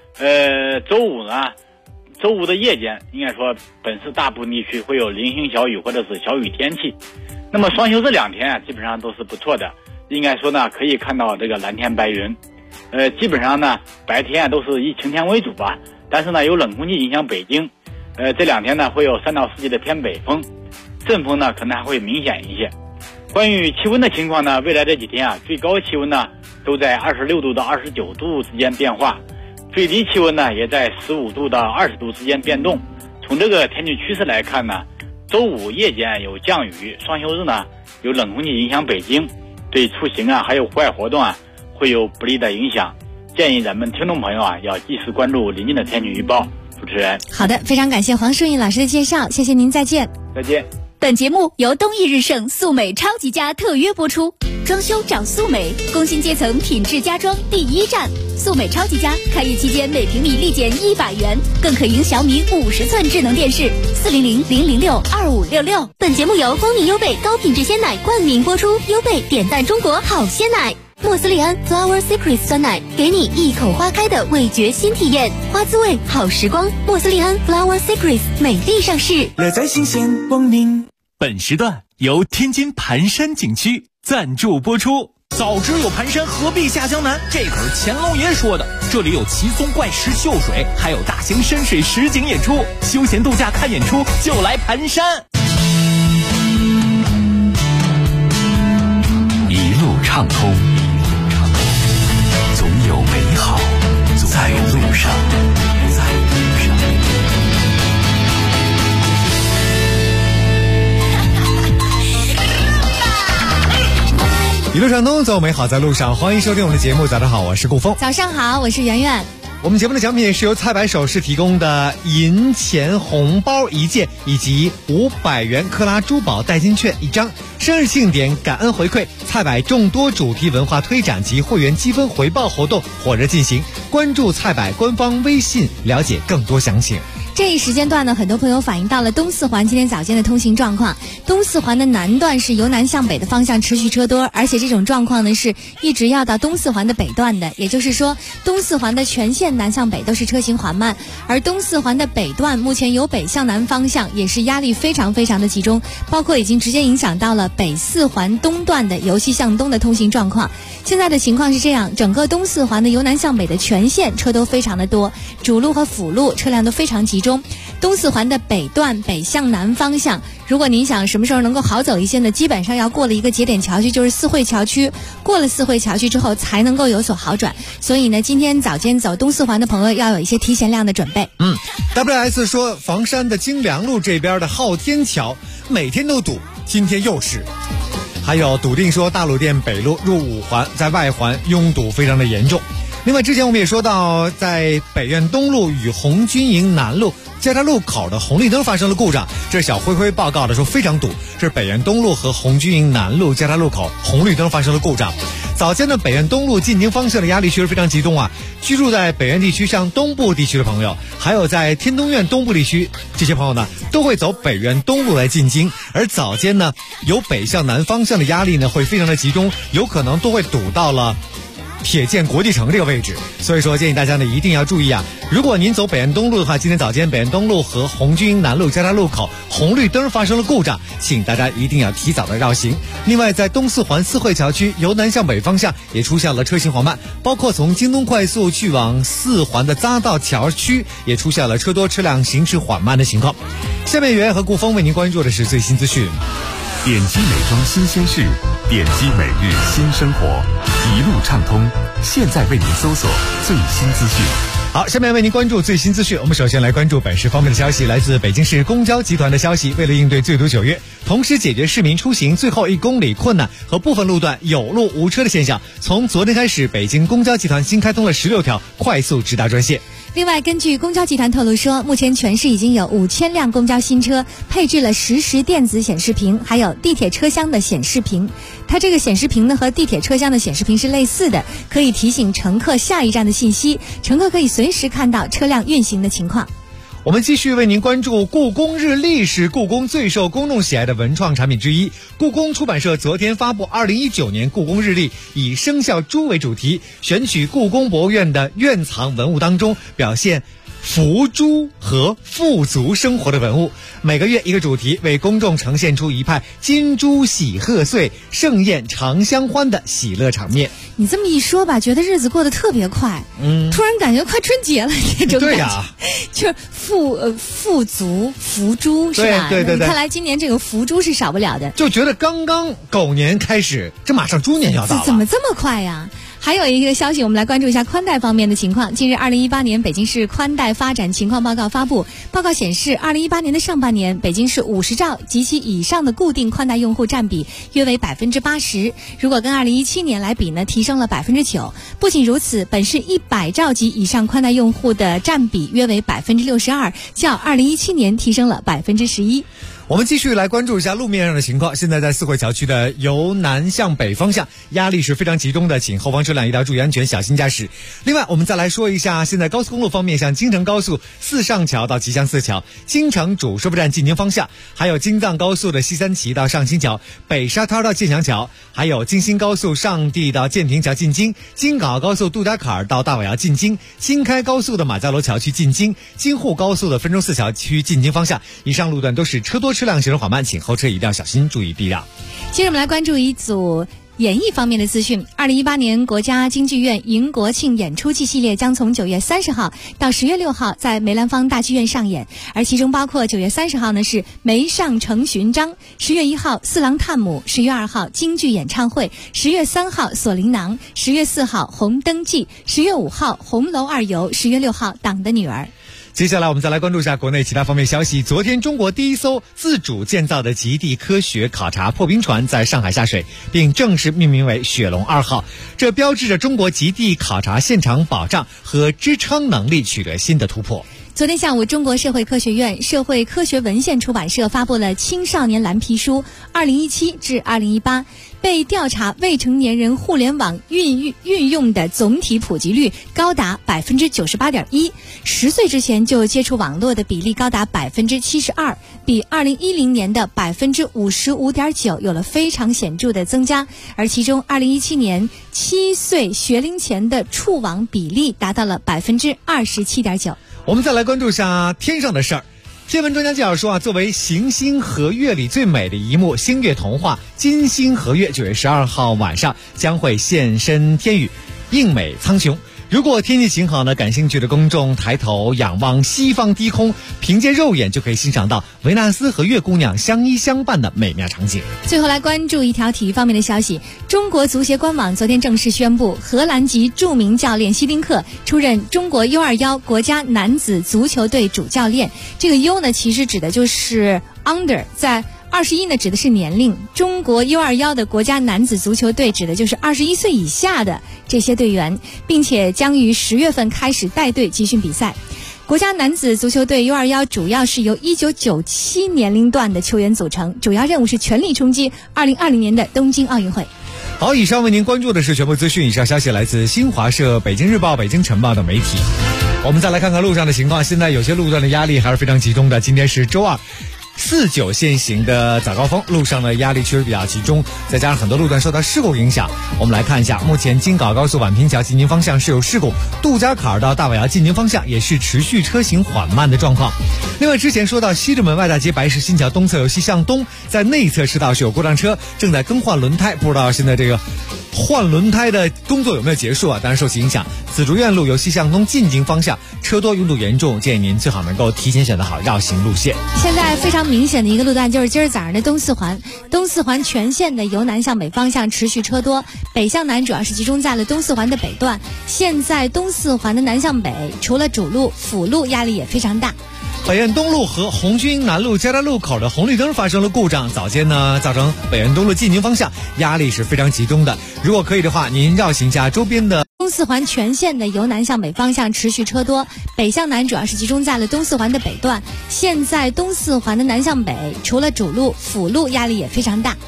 周五的夜间，应该说本市大部分地区会有零星小雨或者是小雨天气。那么双休日2天啊，基本上都是不错的，应该说呢可以看到这个蓝天白云。基本上呢白天啊都是以晴天为主吧，但是呢有冷空气影响北京。这2天呢会有3到4级的偏北风，阵风呢可能还会明显一些。关于气温的情况呢，未来这几天啊，最高气温呢都在26度到29度之间变化，最低气温呢也在15度到20度之间变动。从这个天气趋势来看呢，周五夜间有降雨，双休日呢有冷空气影响北京，对出行啊还有户外活动啊会有不利的影响。建议咱们听众朋友啊要及时关注临近的天气预报。主持人， 好的，非常感谢黄淑颖老师的介绍，谢谢您，再见。 再见。 本节目由东益日盛素美超级家特约播出。装修找素美，工薪阶层品质家装第一站。素美超级家开业期间每平米立减100元，更可赢小米50寸智能电视。400-006-2566。 本节目由光明优贝高品质鲜奶冠名播出，优贝点赞中国好鲜奶。莫斯利安 Flower Secrets 酸奶，给你一口花开的味觉新体验，花滋味好时光。莫斯利安 Flower Secrets 美丽上市， 乐在新鲜光明。 本时段由天津盘山景区赞助播出。早知有盘山，何必下江南？这可是乾隆爷说的。这里有奇松怪石秀水，还有大型深水实景演出，休闲度假看演出就来盘山。 一路畅通，总有美好在路上。 一路畅通，走美好在路上。欢迎收听我们的节目，早上好，我是顾峰。 早上好，我是圆圆。 我们节目的奖品是由菜百首饰提供的银钱红包1件，以及500元克拉珠宝代金券1张。生日庆典感恩回馈，菜百众多主题文化推展及会员积分回报活动火热进行，关注菜百官方微信了解更多详情。 这一时间段呢，很多朋友反映到了东四环今天早间的通行状况。东四环的南段是由南向北的方向持续车多，而且这种状况呢是一直要到东四环的北段的，也就是说东四环的全线南向北都是车行缓慢，而东四环的北段目前由北向南方向也是压力非常的集中，包括已经直接影响到了北四环东段的由西向东的通行状况。现在的情况是这样，整个东四环的由南向北的全线车都非常的多，主路和辅路车辆都非常集中。东四环的北段北向南方向，如果您想什么时候能够好走一些呢，基本上要过了一个节点桥区，就是四惠桥区，过了四惠桥区之后才能够有所好转。所以呢，今天早间走东四环的朋友要有一些提前量的准备。 WS 说房山的京良路这边的昊天桥每天都堵，今天又是。还有笃定说大鲁店北路入5环在外环拥堵非常的严重。另外之前我们也说到，在北苑东路与红军营南路交叉路口的红绿灯发生了故障，这是小灰灰报告的说非常堵，这是北苑东路和红军营南路交叉路口红绿灯发生了故障。早间的北苑东路进京方向的压力确实非常集中啊，居住在北苑地区向东部地区的朋友，还有在天通苑东部地区这些朋友呢，都会走北苑东路来进京，而早间呢由北向南方向的压力呢会非常的集中，有可能都会堵到了铁建国际城这个位置，所以说建议大家呢一定要注意啊！如果您走北苑东路的话，今天早间北苑东路和红军营南路交叉路口红绿灯发生了故障，请大家一定要提早的绕行。另外，在东四环四惠桥区由南向北方向也出现了车行缓慢，包括从京东快速去往四环的匝道桥区也出现了车多车辆行驶缓慢的情况。下面袁和顾峰为您关注的是最新资讯。 点击美妆新鲜事，点击每日新生活，一路畅通。现在为您搜索最新资讯。 好，下面为您关注最新资讯。我们首先来关注本市方面的消息，来自北京市公交集团的消息，为了应对最堵9月，同时解决市民出行最后1公里困难和部分路段有路无车的现象，从昨天开始，北京公交集团新开通了16条快速直达专线。 另外，根据公交集团透露说，目前全市已经有5000辆公交新车配置了实时电子显示屏，还有地铁车厢的显示屏。它这个显示屏呢和地铁车厢的显示屏是类似的，可以提醒乘客下一站的信息，乘客可以随时看到车辆运行的情况。 我们继续为您关注故宫日历是故宫最受公众喜爱的文创产品之一。故宫出版社昨天发布2019年故宫日历，以生肖猪为主题，选取故宫博物院的院藏文物当中表现福猪和富足生活的文物，每个月一个主题，为公众呈现出一派金猪喜贺岁、盛宴长相欢的喜乐场面。 你这么一说吧，觉得日子过得特别快，突然感觉快春节了这种感觉。 对呀， 就是富足福猪是吧？ 对。 看来今年这个福猪是少不了的。 就觉得刚刚狗年开始，这马上猪年要到了， 怎么这么快呀？还有一个消息，我们来关注一下宽带方面的情况。近日，2018年北京市宽带发展情况报告发布。报告显示，2018年的上半年，北京市50兆及其以上的固定宽带用户占比约为80%。如果跟2017年来比呢，提升了9%。不仅如此，本市100兆及以上宽带用户的占比约为62%，较2017年提升了11%。 我们继续来关注一下路面上的情况。现在在四惠桥区的由南向北方向压力是非常集中的，请后方车辆一定要注意安全，小心驾驶。另外，我们再来说一下现在高速公路方面，像京承高速四上桥到吉祥寺桥、京承主收费站进京方向，还有京藏高速的西三旗到上新桥、北沙滩到建祥桥，还有京新高速上地到建亭桥进京、京港澳高速杜家坎到大瓦窑进京、京开高速的马家楼桥区进京、京沪高速的汾州四桥区进京方向，以上路段都是车多车辆行驶缓慢，请后车一定要小心，注意避让。 接着我们来关注一组演艺方面的资讯。2018年国家京剧院迎国庆演出季系列将从9月30号到10月6号在梅兰芳大剧院上演，而其中包括9月30号呢是梅上城寻章，10月1号四郎探母，10月2号京剧演唱会，10月3号锁麟囊，10月4号红灯记，10月5号红楼二游，10月6号党的女儿。 接下来我们再来关注一下国内其他方面消息。昨天，中国第一艘自主建造的极地科学考察破冰船在上海下水，并正式命名为雪龙2号。这标志着中国极地考察现场保障和支撑能力取得新的突破。 昨天下午，中国社会科学院社会科学文献出版社发布了《青少年蓝皮书 （2017 至2018）》，被调查未成年人互联网运用的总体普及率高达98.1%，10岁之前就接触网络的比例高达72%，比2010年的55.9%有了非常显著的增加。而其中，2017年7岁学龄前的触网比例达到了27.9%。 我们再来关注一下天上的事儿。天文专家介绍说作为行星合月里最美的一幕，星月童话金星合月9月12号晚上将会现身天宇，映美苍穹。如果天气晴好呢，感兴趣的公众抬头仰望西方低空，凭借肉眼就可以欣赏到维纳斯和月姑娘相依相伴的美妙场景。 最后来关注一条体育方面的消息。中国足协官网昨天正式宣布，荷兰籍著名教练希丁克出任中国 U21 国家男子足球队主教练。这个 U 呢，其实指的就是 under， 在21呢指的是年龄，中国 U21 的国家男子足球队指的就是21岁以下的这些队员，并且将于10月份开始带队集训比赛。国家男子足球队 U21 主要是由1997年龄段的球员组成，主要任务是全力冲击2020年的东京奥运会。 好，以上为您关注的是全部资讯，以上消息来自新华社、北京日报、北京晨报等媒体。我们再来看看路上的情况，现在有些路段的压力还是非常集中的。今天是周二，49限行的早高峰，路上的压力确实比较集中，再加上很多路段受到事故影响。我们来看一下，目前京港高速宛平桥进京方向是有事故，杜家坎到大瓦窑进京方向也是持续车行缓慢的状况。另外，之前说到西直门外大街白石新桥东侧由西向东，在内侧车道是有故障车正在更换轮胎，不知道现在这个换轮胎的工作有没有结束啊？当然受其影响，紫竹院路由西向东进京方向车多拥堵严重，建议您最好能够提前选择好绕行路线。 现在非常明显的一个路段就是今儿早上的东四环全线的由南向北方向持续车多，北向南主要是集中在了东四环的北段。现在东四环的南向北，除了主路、辅路压力也非常大。 北苑东路和红军南路交叉路口的红绿灯发生了故障，早间呢造成北苑东路进京方向压力是非常集中的。如果可以的话，您绕行下周边的东四环全线的由南向北方向持续车多，北向南主要是集中在了东四环的北段。现在东四环的南向北，除了主路、辅路压力也非常大。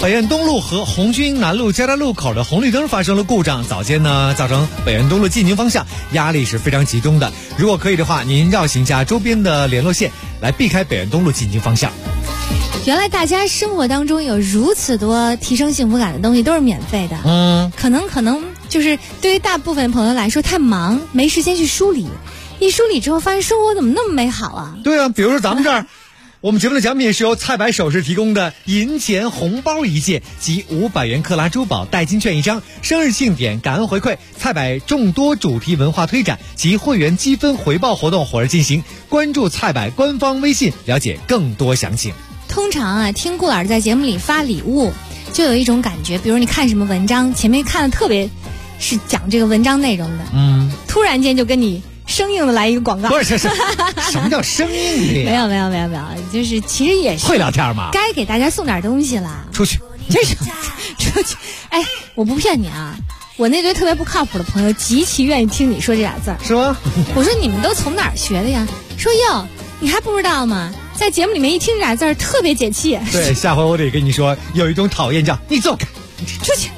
北苑东路和红军南路交叉路口的红绿灯发生了故障，早间呢造成北苑东路进京方向压力是非常集中的。如果可以的话，您绕行下周边的联络线，来避开北苑东路进京方向。 原来大家生活当中有如此多提升幸福感的东西都是免费的。可能就是对于大部分朋友来说太忙，没时间去梳理。一梳理之后，发现生活怎么那么美好啊？ 对啊，比如说咱们这儿。我们节目的奖品是由菜百首饰提供的银钱红包一件及500元克拉珠宝代金券一张，生日庆典感恩回馈，菜百众多主题文化推展及会员积分回报活动火热进行，关注菜百官方微信了解更多详情。 通常啊，听顾老师在节目里发礼物，就有一种感觉，比如你看什么文章，前面看的特别是讲这个文章内容的，突然间就跟你生硬的来一个广告， 不是什么叫生硬的？ 没有，就是其实也是会聊天吗？ 该给大家送点东西啦。 出去， 出去。哎，我不骗你啊，我那堆特别不靠谱的朋友极其愿意听你说这俩字儿， 是吗？ 我说你们都从哪儿学的呀？说哟，你还不知道吗？在节目里面一听这俩字儿特别解气。 对，下回我得跟你说，有一种讨厌叫你走开， 出去。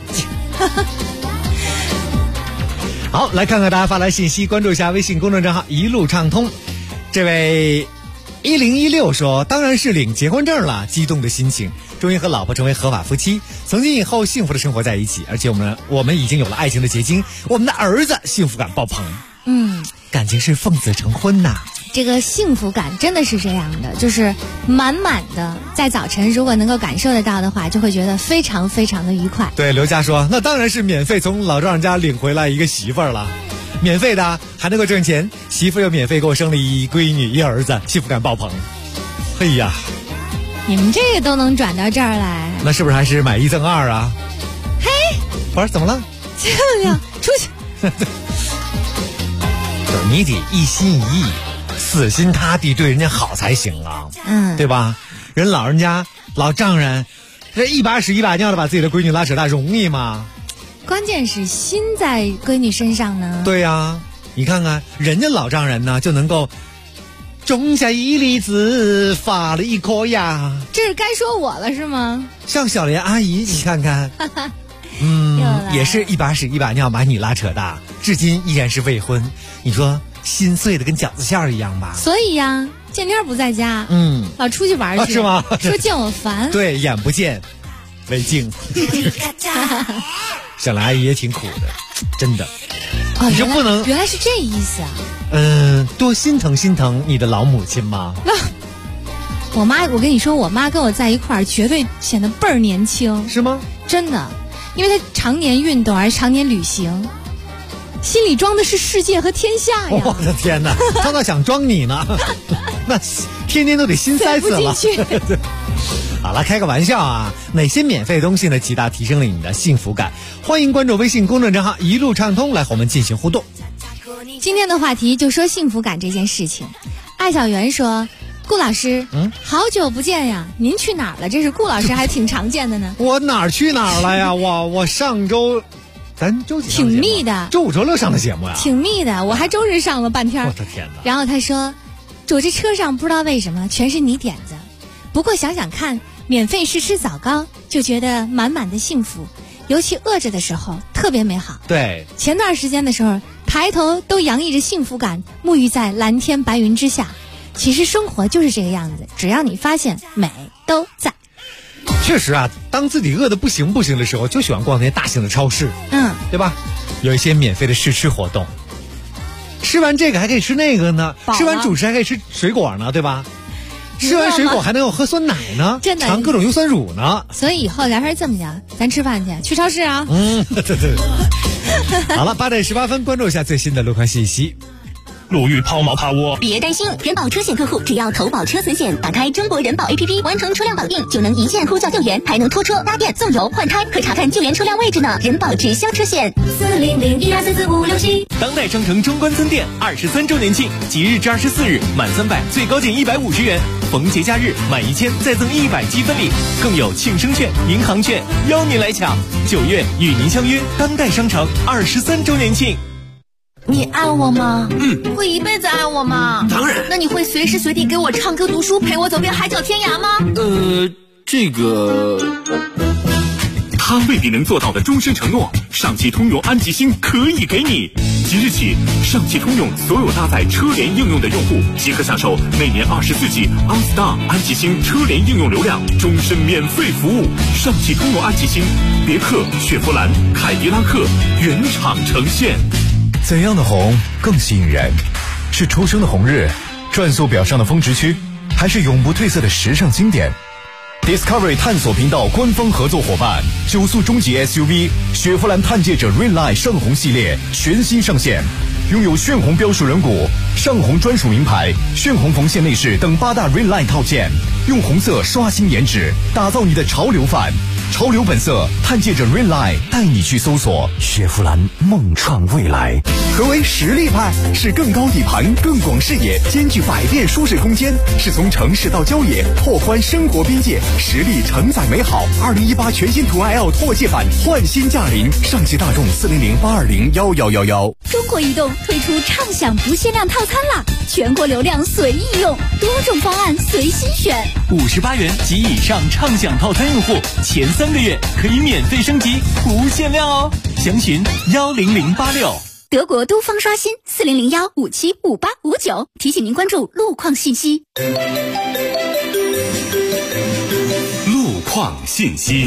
好，来看看大家发来信息，关注一下微信公众账号一路畅通。这位1016说，当然是领结婚证了，激动的心情，终于和老婆成为合法夫妻，从今以后幸福的生活在一起，而且我们已经有了爱情的结晶，我们的儿子幸福感爆棚。感情是奉子成婚呐。 这个幸福感真的是这样的，就是满满的，在早晨如果能够感受得到的话，就会觉得非常非常的愉快。 对，刘佳说，那当然是免费从老丈人家领回来一个媳妇儿了，免费的还能够挣钱，媳妇又免费给我生了一闺女一儿子，幸福感爆棚。嘿呀， 你们这个都能转到这儿来， 那是不是还是买1赠2啊？ 嘿， 不是怎么了？ 这样出去。 就是你得一心一意，死心塌地对人家好才行啊，对吧？人老人家老丈人，这一把屎一把尿的把自己的闺女拉扯大，容易吗？ 关键是心在闺女身上呢。 对呀，你看看人家老丈人呢，就能够种下一粒子，发了一颗芽。 这是该说我了是吗？ 像小莲阿姨，你看看，也是一把屎一把尿把你拉扯大，至今依然是未婚。你说心碎的跟饺子馅儿一样吧？ 所以呀，见天不在家，老出去玩去， 是吗？ 说见我烦。 对，眼不见为净。小兰阿姨也挺苦的，真的。你就不能原来是这意思啊？ 多心疼心疼你的老母亲吗？ 我妈，我跟你说，我妈跟我在一块儿，绝对显得倍儿年轻。 是吗？ 真的，因为她常年运动而常年旅行，心里装的是世界和天下呀！ 我的天哪，她倒想装你呢，那天天都得心塞死了。好了，开个玩笑啊！哪些免费东西呢，极大提升了你的幸福感？欢迎关注微信公众账号一路畅通，来和我们进行互动。 今天的话题就说幸福感这件事情。艾小媛说，顾老师，好久不见呀，您去哪儿了？这是顾老师还挺常见的呢。 我哪儿去哪儿了呀？我上周，咱周几挺密的， 周5、周6上的节目呀， 挺密的。我还周日上了半天。 我的天哪！ 然后他说，我这车上不知道为什么全是你点子，不过想想看，免费试吃枣糕就觉得满满的幸福，尤其饿着的时候特别美好。 对， 前段时间的时候，抬头都洋溢着幸福感，沐浴在蓝天白云之下。其实生活就是这个样子，只要你发现美都在。 确实啊，当自己饿得不行的时候，就喜欢逛那些大型的超市，对吧？有一些免费的试吃活动，吃完这个还可以吃那个呢，吃完主食还可以吃水果呢，对吧？吃完水果还能有喝酸奶呢， 真的尝各种优酸乳呢。 所以以后咱还是这么讲，咱吃饭去超市啊。 对。好了，8点18分，关注一下最新的路况信息。 路遇抛锚趴窝， 别担心，人保车险客户只要投保车损险，打开中国人保 APP， 完成车辆绑定，就能一键呼叫救援，还能拖车、搭电、送油、换胎，可查看救援车辆位置呢。人保直销车险，40012444567。 当代商城中关村店23周年庆，即日至24日，满300最高减150元，逢节假日满1000再赠100积分礼，更有庆生券、银行券，邀您来抢。9月与您相约当代商城23周年庆。 你爱我吗？会一辈子爱我吗？ 当然。 那你会随时随地给我唱歌读书，陪我走遍海角天涯吗？ 这个他未必能做到的终身承诺，上汽通用安吉星可以给你。即日起，上汽通用所有搭载车联应用的用户即可享受每年24G OnStar 安吉星车联应用流量终身免费服务。上汽通用安吉星，别克、雪佛兰、凯迪拉克原厂呈现。 怎样的红更吸引人？是初升的红日，转速表上的峰值区，还是永不褪色的时尚经典？Discovery 探索频道官方合作伙伴，9速中级 SUV 雪佛兰探界者 Redline 上红系列全新上线，拥有炫红标识轮毂、上红专属名牌、炫红缝线内饰等8大 Redline 套件，用红色刷新颜值，打造你的潮流范。潮流本色，探界者 Redline 带你去搜索雪佛兰，梦创未来。 何为实力派？是更高底盘、更广视野，兼具百变舒适空间，是从城市到郊野，拓宽生活边界，实力承载美好。2018全新途爱 L 拓界版焕新驾临，上汽大众400-820-1111。 中国移动推出畅享不限量套餐啦，全国流量随意用，多种方案随心选。 58元及以上畅享套餐用户，前3个月可以免费升级，不限量哦。详询10086。 德国都方刷新40015755859，提醒您关注路况信息。 路况信息。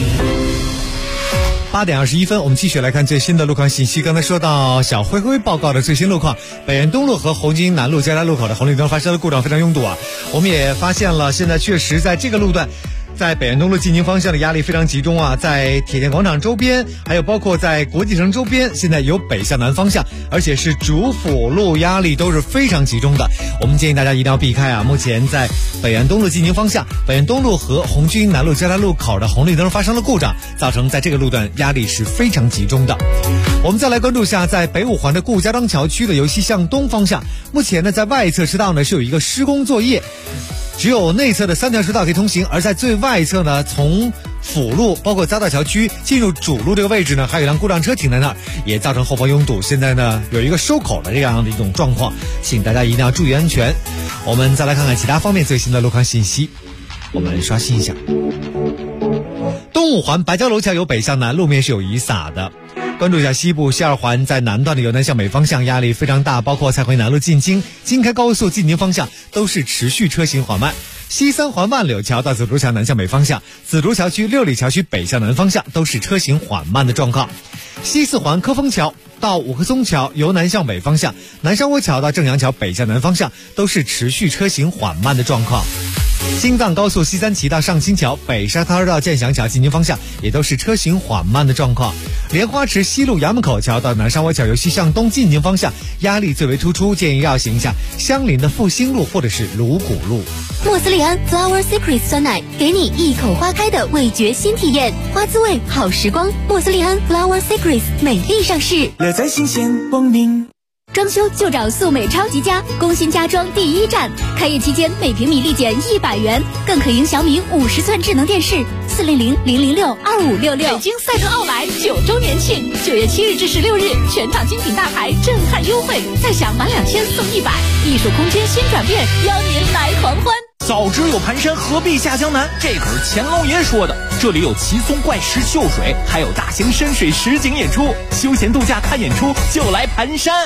8点21分，我们继续来看最新的路况信息。刚才说到小灰灰报告的最新路况，北苑东路和红军南路交叉路口的红绿灯发生了故障，非常拥堵啊。我们也发现了，现在确实在这个路段，在北苑东路进京方向的压力非常集中啊，在铁建广场周边，还有包括在国际城周边，现在有北向南方向，而且是主辅路压力都是非常集中的。我们建议大家一定要避开啊。目前在北苑东路进京方向，北苑东路和红军南路交叉路口的红绿灯发生了故障，造成在这个路段压力是非常集中的。我们再来关注一下，在北五环的顾家庄桥区的由西向东方向，目前呢在外侧车道呢是有一个施工作业，只有内侧的3条车道可以通行，而在最外侧呢，从辅路包括匝道桥区进入主路这个位置呢，还有一辆故障车停在那儿，也造成后方拥堵。现在呢有一个收口的这样的一种状况，请大家一定要注意安全。我们再来看看其他方面最新的路况信息，我们刷新一下。东五环白蕉楼桥有北向南路面是有雨洒的。关注一下西部西2环在南段的由南向北方向压力非常大，包括蔡回南路进京、京开高速进京方向都是持续车行缓慢。西3环万柳桥到紫竹桥南向北方向，紫竹桥区、六里桥区北向南方向都是车行缓慢的状况。西4环科丰桥到五棵松桥由南向北方向，南山窝桥到正阳桥北向南方向都是持续车行缓慢的状况。京藏高速西3旗到上清桥、北沙滩到建祥桥进京方向也都是车行缓慢的状况。莲花池西路衙门口桥到南山窝桥由西向东进京方向压力最为突出，建议绕行一下相邻的复兴路或者是鲁谷路。 莫斯利安 Flower Secret 酸奶，给你一口花开的味觉新体验，花滋味好时光。莫斯利安 Flower Secret 美丽上市， 乐在新鲜光明。 装修就找素美超级家，工新家装第一站。开业期间每平米立减100元，更可赢小米50寸智能电视。400-006-2566。 北京赛特奥莱9周年庆，9月7日至16日，全场精品大牌震撼优惠，再享满2000送100。艺术空间新转变，邀您来狂欢。 早知有盘山，何必下江南？这可是乾隆爷说的。这里有奇松怪石秀水，还有大型深水实景演出，休闲度假看演出就来盘山。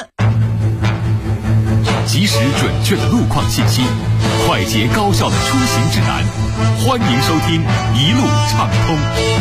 及时准确的路况信息，快捷高效的出行指南，欢迎收听一路畅通。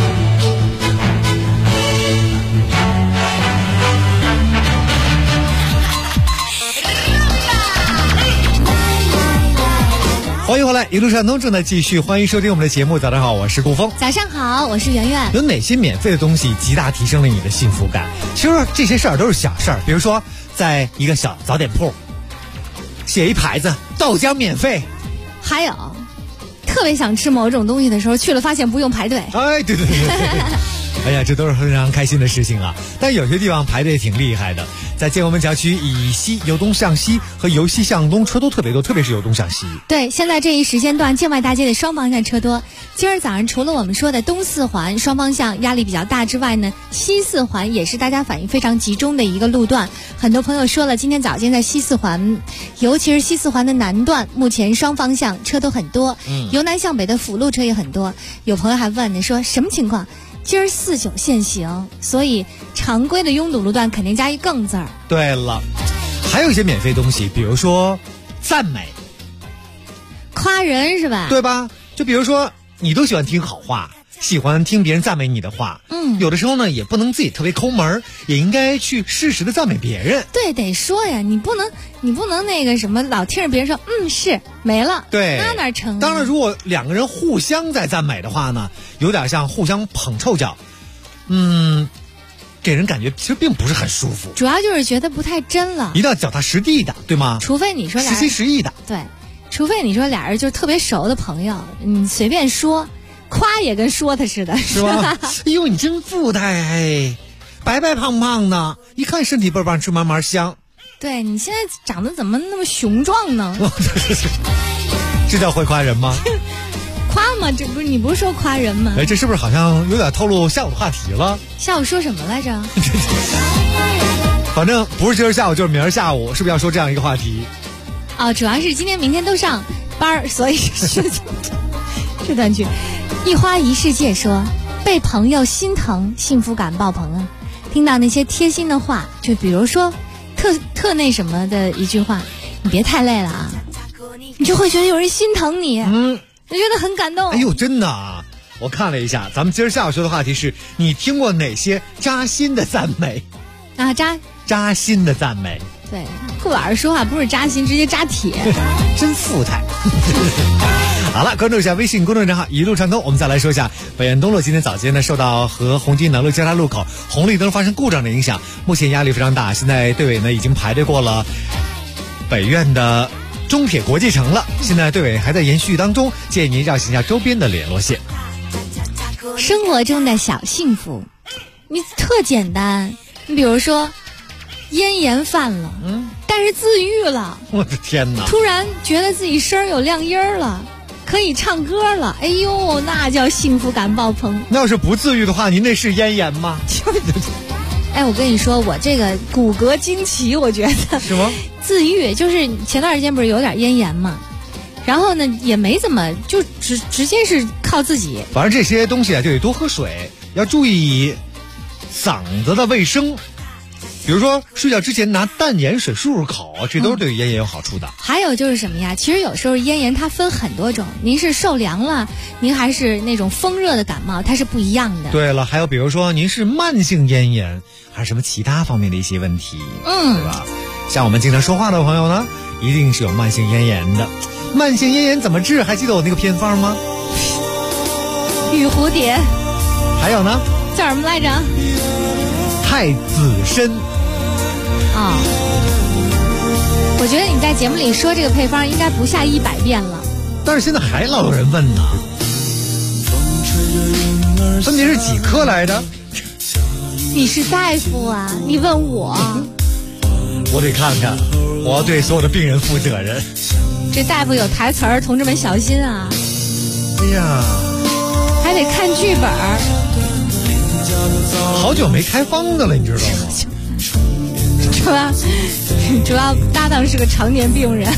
欢迎回来，一路畅通正在继续，欢迎收听我们的节目。早上好，我是顾峰。 早上好，我是圆圆。 有哪些免费的东西极大提升了你的幸福感？其实这些事儿都是小事儿，比如说在一个小早点铺写一牌子豆浆免费， 还有特别想吃某种东西的时候，去了发现不用排队。 哎，对。哎呀，这都是非常开心的事情啊！但有些地方排队挺厉害的，在建国门桥区以西由东向西和由西向东车都特别多，特别是由东向西。 对，现在这一时间段建外大街的双方向车多。今儿早上除了我们说的东4环双方向压力比较大之外呢，西4环也是大家反应非常集中的一个路段。很多朋友说了，今天早间在西4环，尤其是西4环的南段，目前双方向车都很多，由南向北的辅路车也很多。有朋友还问呢，说什么情况？ 今儿49限行，所以常规的拥堵路段肯定加一更字儿。 对了，还有一些免费东西，比如说赞美、 夸人是吧？ 对吧？就比如说你都喜欢听好话，喜欢听别人赞美你的话，有的时候呢也不能自己特别抠门，也应该去适时的赞美别人。 对，得说呀，你不能那个什么，老听着别人说是没了， 对， 那哪成啊？ 当然，如果两个人互相在赞美的话呢，有点像互相捧臭脚，给人感觉其实并不是很舒服。 主要就是觉得不太真了， 一定要脚踏实地的，对吗？ 除非你说实心实意的， 对，除非你说俩人就是特别熟的朋友，你随便说。夸也跟说他似的， 是吧？哎呦，你真富态，白白胖胖的，一看身体倍儿棒，吃嘛嘛香。 对，你现在长得怎么那么雄壮呢？ 这叫会夸人吗？ 夸吗？这不是你不是说夸人吗？ 哎，这是不是好像有点透露下午的话题了？ 下午说什么来着？ 反正不是今儿下午就是明儿下午，是不是要说这样一个话题？ 哦，主要是今天明天都上班，所以是这段剧。一花一世界说，被朋友心疼，幸福感爆棚啊！听到那些贴心的话，就比如说特那什么的一句话，你别太累了啊，你就会觉得有人心疼你，就觉得很感动。 哎呦，真的啊！我看了一下，咱们今儿下午说的话题是你听过哪些扎心的赞美啊？ 扎心的赞美。 对，顾老师说话不是扎心，直接扎铁， 真富态。好了，关注一下微信公众账号一路畅通。我们再来说一下北苑东路今天早间呢，受到和红金南路交叉路口红绿灯发生故障的影响，目前压力非常大。现在队委呢已经排队过了北苑的中铁国际城了，现在队委还在延续当中，建议您绕行一下周边的联络线。 生活中的小幸福，你特简单，你比如说咽炎犯了，但是自愈了， 我的天哪！ 突然觉得自己声有亮音了，可以唱歌了，哎呦，那叫幸福感爆棚。 那要是不自愈的话，您那是咽炎吗？ 哎，我跟你说，我这个骨骼惊奇，我觉得是吗？ 自愈就是前段时间不是有点咽炎嘛，然后呢也没怎么，就直接是靠自己。 反正这些东西啊，就得多喝水，要注意嗓子的卫生。比如说睡觉之前拿淡盐水漱漱口，这都是对咽炎有好处的。 还有就是什么呀？其实有时候咽炎它分很多种，您是受凉了，您还是那种风热的感冒，它是不一样的。 对了，还有比如说您是慢性咽炎，还是什么其他方面的一些问题，对吧？像我们经常说话的朋友呢，一定是有慢性咽炎的。慢性咽炎怎么治？还记得我那个偏方吗？ 玉蝴蝶。 还有呢？ 叫什么来着？ 太子参。 我觉得你在节目里说这个配方应该不下100遍了， 但是现在还老有人问呢。分别是几克来着？ 你是大夫啊，你问我， 我得看看，我要对所有的病人负责任。 这大夫有台词儿，同志们小心啊！ 哎呀， 还得看剧本。 好久没开方的了，你知道吗？ 主要搭档是个常年病人。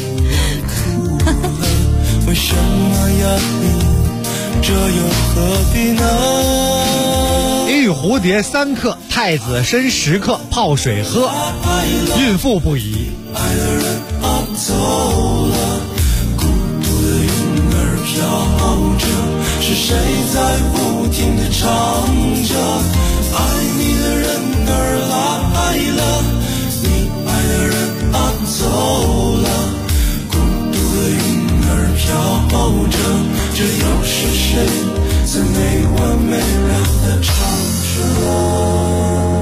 为什么呀？这又何必呢？ 玉蝴蝶3克，太子参10克，泡水喝，孕妇不宜。 爱的人走了，孤独的云儿飘着，是谁在不停地唱着？爱你的人儿来了，你爱的人走了，孤独的云儿飘着，这又是谁在没完没了地唱着？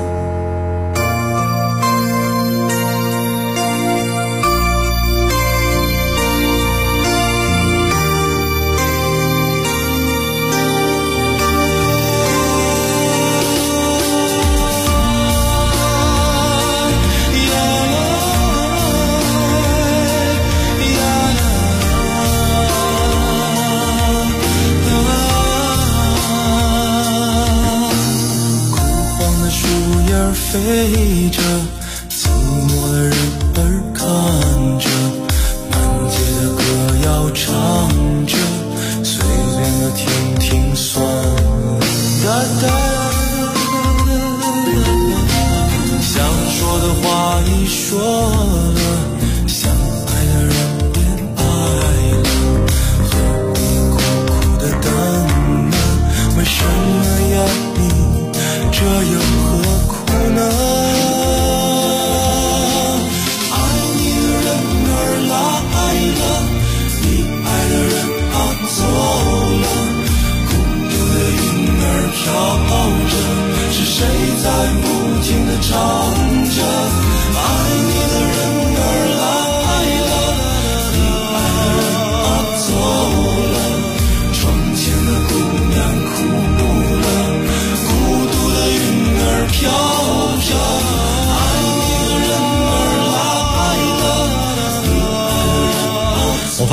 飞着，寂寞的人儿看着，满街的歌谣唱着，随便的听听算了。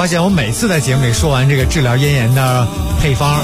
发现我每次在节目里说完这个治疗咽炎的配方，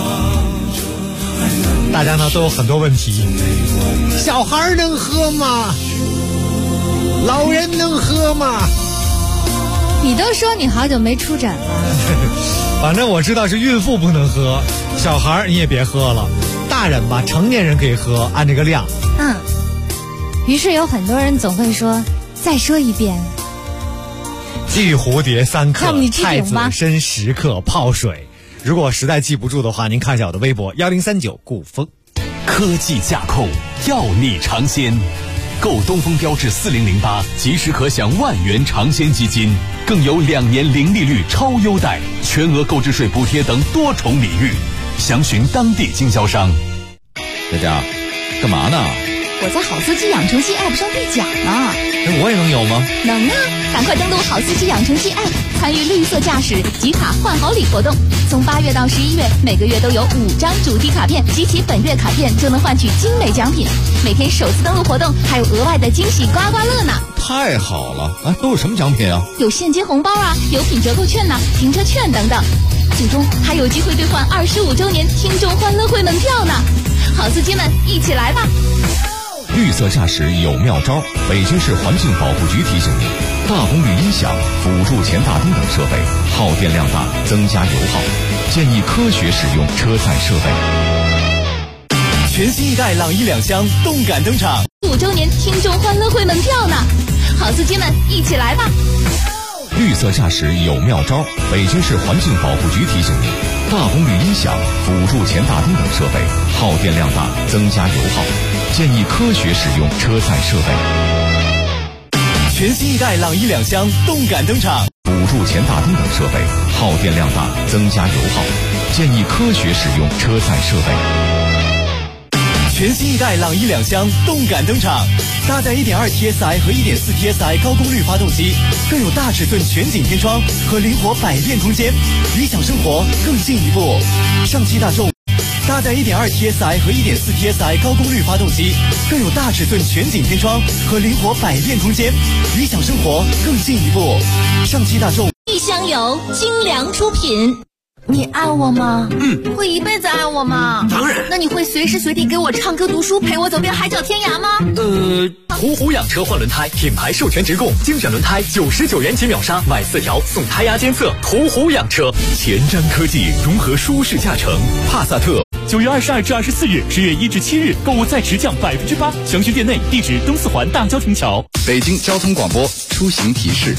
大家呢都有很多问题。小孩能喝吗？老人能喝吗？ 你都说你好久没出诊了。 反正我知道是孕妇不能喝，小孩你也别喝了，大人吧，成年人可以喝，按这个量。 于是有很多人总会说，再说一遍。 玉蝴蝶3克，太子参10克，泡水。如果实在记不住的话，您看一下我的微博1039顾风。 科技驾控，要你尝鲜。购东风标致4008，即时可享万元尝鲜基金，更有2年零利率超优待，全额购置税补贴等多重礼遇。详询当地经销商。 佳佳，干嘛呢？ 我在好司机养成系 App 上兑奖呢。 我也能有吗？ 能啊！赶快登录好司机养成系 App， 参与绿色驾驶集卡换好礼活动。从8月到11月，每个月都有5张主题卡片，集齐本月卡片就能换取精美奖品。每天首次登录活动，还有额外的惊喜刮刮乐呢！ 太好了！都有什么奖品啊？ 有现金红包啊，有品折扣券呐，停车券等等。最终还有机会兑换25周年听众欢乐会门票呢！好司机们，一起来吧！ 绿色驾驶有妙招，北京市环境保护局提醒您：大功率音响、辅助前大灯等设备耗电量大，增加油耗，建议科学使用车载设备。 全新一代朗逸2厢动感登场 ，5周年听众欢乐会门票呢！好司机们，一起来吧！ 绿色驾驶有妙招，北京市环境保护局提醒您：大功率音响、辅助前大灯等设备耗电量大，增加油耗，建议科学使用车载设备。 全新一代朗逸2厢动感登场， 辅助前大灯等设备耗电量大，增加油耗，建议科学使用车载设备。 全新一代朗逸2厢动感登场，搭载 1.2TSI 和 1.4TSI 高功率发动机，更有大尺寸全景天窗和灵活百变空间，理想生活更进一步。上汽大众搭载 1.2TSI 和 1.4TSI 高功率发动机，更有大尺寸全景天窗和灵活百变空间，理想生活更进一步。上汽大众一箱油精良出品。你爱我吗？会一辈子爱我吗？ 当然。 那你会随时随地给我唱歌读书，陪我走遍海角天涯吗？ 途虎养车换轮胎，品牌授权直供，精选轮胎99元起秒杀，买4条送胎压监测。途虎养车， 前瞻科技融合舒适驾乘，帕萨特。9月22至24日，10月1至7日，购物再直降8%，详询店内，地址东四环大郊亭桥。 北京交通广播出行提示。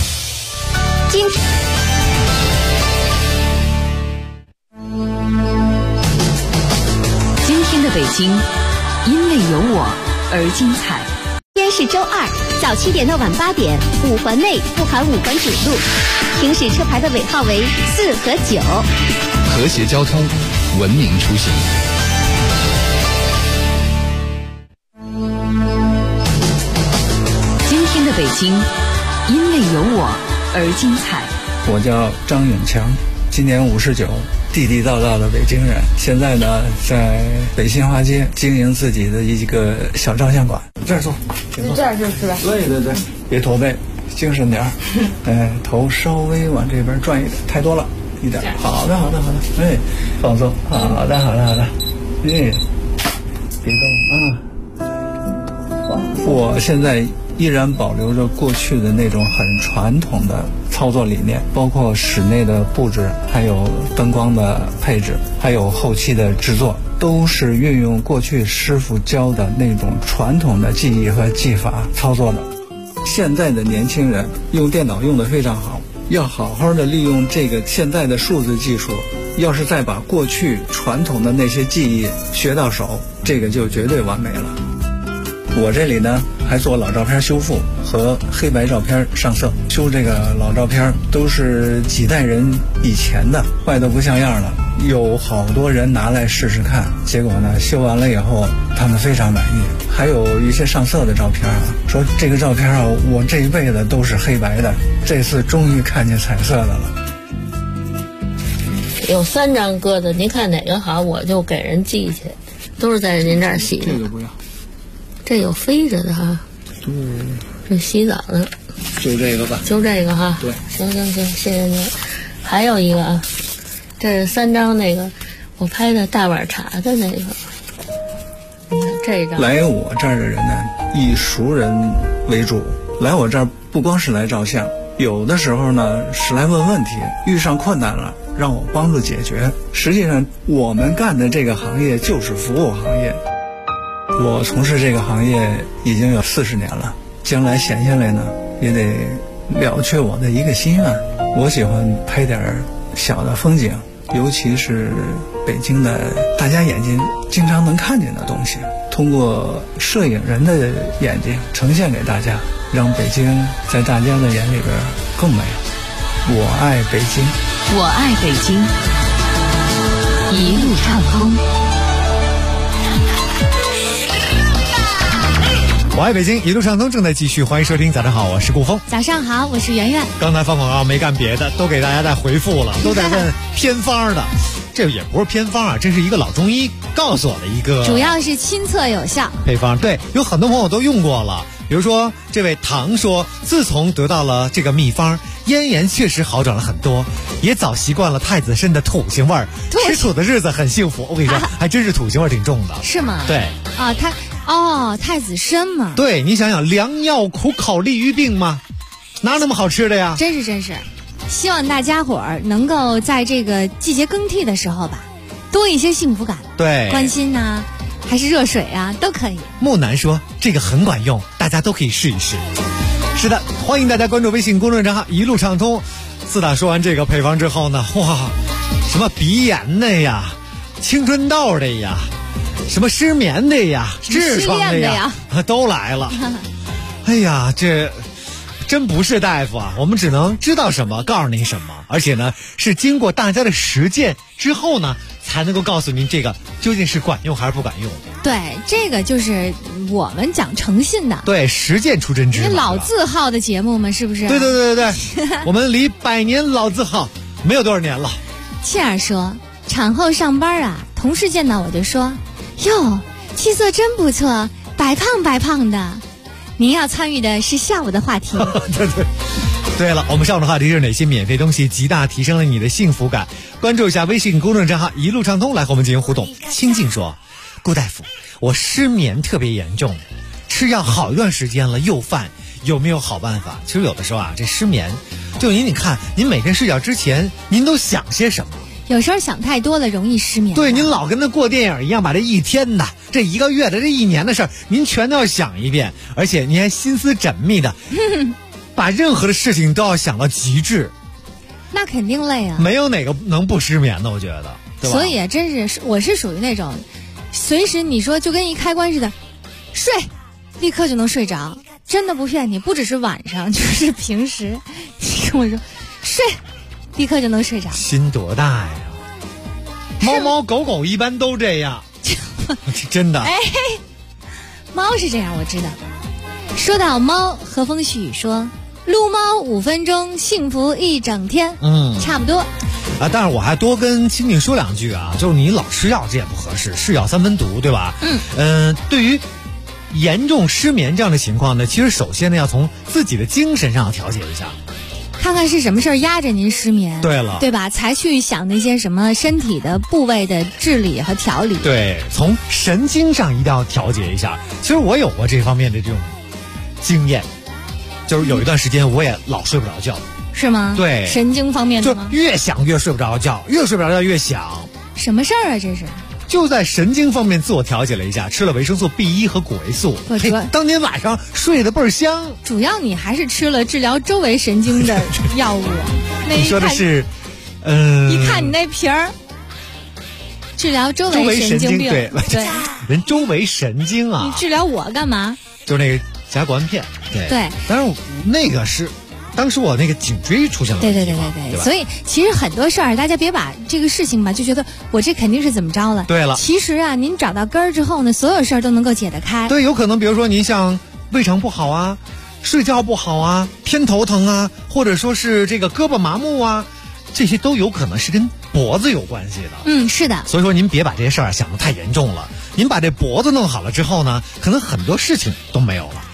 今天的北京，因为有我而精彩。 今天是周二，早7点到晚8点，5环内不含5环主路，行驶车牌的尾号为4和9。 和谐交通，文明出行。 今天的北京，因为有我而精彩。 我叫张永强，今年59，地地道道的北京人。现在呢，在北新华街经营自己的一个小照相馆。这儿坐， 这儿就是吧？ 对对对，别驼背，精神点儿。头稍微往这边转一点，太多了一点。好的，好的，好的。放松。好的，好的，好的。别动啊。我现在依然保留着过去的那种很传统的操作理念，包括室内的布置，还有灯光的配置，还有后期的制作，都是运用过去师傅教的那种传统的技艺和技法操作的。现在的年轻人用电脑用得非常好，要好好的利用这个现在的数字技术，要是再把过去传统的那些技艺学到手，这个就绝对完美了。我这里呢还做老照片修复和黑白照片上色，修这个老照片都是几代人以前的，坏得不像样了，有好多人拿来试试看，结果呢修完了以后他们非常满意。还有一些上色的照片说这个照片我这一辈子都是黑白的，这次终于看见彩色的了。 有3张鸽子，您看哪个好我就给人寄去，都是在您这儿洗的。 这个不要， 这有飞着的哈。这洗澡的， 就这个吧。 就这个哈。 对， 行，谢谢您。 还有一个啊，这是3张那个我拍的大碗茶的那个，这一张。 来我这儿的人呢，以熟人为主。来我这儿不光是来照相，有的时候呢是来问问题，遇上困难了让我帮助解决。实际上我们干的这个行业就是服务行业。我从事这个行业已经有40年了，将来闲下来呢也得了却我的一个心愿。我喜欢拍点小的风景，尤其是北京的大家眼睛经常能看见的东西，通过摄影人的眼睛呈现给大家，让北京在大家的眼里边更美。我爱北京， 我爱北京，一路畅通。 我爱北京，一路畅通正在继续，欢迎收听。早上好，我是顾峰。 早上好，我是圆圆。 刚才放广告没干别的，都给大家在回复了，都在问偏方的。这也不是偏方啊，这是一个老中医告诉我的一个， 主要是亲测有效配方。对，有很多朋友都用过了。比如说这位唐说，自从得到了这个秘方，咽炎确实好转了很多，也早习惯了太子参的土腥味儿，吃土的日子很幸福。我跟你说，还真是土腥味挺重的。 是吗？ 对啊，太子参嘛。 对，你想想，良药苦口利于病嘛，哪有那么好吃的呀？ 真是。希望大家伙儿能够在这个季节更替的时候吧，多一些幸福感。 对， 关心呐，还是热水啊，都可以。 木南说这个很管用，大家都可以试一试。是的，欢迎大家关注微信公众账号一路畅通。自打说完这个配方之后呢，哇，什么鼻炎的呀，青春痘的呀，什么失眠的呀，痔疮的呀，都来了。哎呀，这真不是大夫啊，我们只能知道什么告诉您什么，而且呢是经过大家的实践之后呢，才能够告诉您这个究竟是管用还是不管用。 对，这个就是我们讲诚信的。 对，实践出真知。 你老字号的节目嘛，是不是？ 对，我们离100年老字号没有多少年了。 倩儿说，产后上班啊，同事见到我就说，哟，气色真不错，白胖的。您要参与的是下午的话题。 对了，我们上午的话题是哪些免费东西极大提升了你的幸福感？关注一下微信公众账号一路畅通，来和我们进行互动。清静说，顾大夫，我失眠特别严重，吃药好一段时间了又犯，有没有好办法？其实有的时候啊，这失眠就你看您每天睡觉之前您都想些什么？ 有时候想太多了容易失眠。 对，您老跟那过电影一样，把这一天的、这1个月的、这1年的事儿，您全都要想一遍，而且您还心思缜密的，把任何的事情都要想到极致。 那肯定累啊！ 没有哪个能不失眠的，我觉得，对吧？ 所以真是，我是属于那种，随时你说就跟一开关似的，睡，立刻就能睡着，真的不骗你，不只是晚上，就是平时，你跟我说睡。立刻就能睡着， 心多大呀！猫狗一般都这样，真的。 哎，猫是这样，我知道。说到猫，和风细雨说，撸猫5分钟，幸福一整天。差不多。 啊，但是我还多跟青青说2句啊，就是你老吃药这也不合适，是药3分毒，对吧？对于严重失眠这样的情况呢，其实首先呢要从自己的精神上调节一下。 看看是什么事儿压着您失眠， 对了， 对吧？才去想那些什么身体的部位的治理和调理。 对，从神经上一定要调节一下。其实我有过这方面的这种经验，就是有一段时间我也老睡不着觉。 是吗？ 对， 神经方面的吗？ 就越想越睡不着觉，越睡不着觉越想。 什么事儿啊？这是？ 就在神经方面自我调节了一下，吃了维生素 B1 和谷维素，当天晚上睡得倍儿香。 主要你还是吃了治疗周围神经的药物。 你说的是， 一看你那瓶儿，治疗周围神经病。 对，人周围神经啊。 你治疗我干嘛？ 就是那个甲管片。 对， 当然那个是。当时我那个颈椎出现了问题， 对，所以其实很多事儿，大家别把这个事情吧，就觉得我这肯定是怎么着了。 对了， 其实啊，您找到根儿之后呢，所有事儿都能够解得开。 对，有可能比如说您像胃肠不好啊，睡觉不好啊，偏头疼啊，或者说是这个胳膊麻木啊，这些都有可能是跟脖子有关系的。 是的。 所以说您别把这些事儿想得太严重了，您把这脖子弄好了之后呢，可能很多事情都没有了。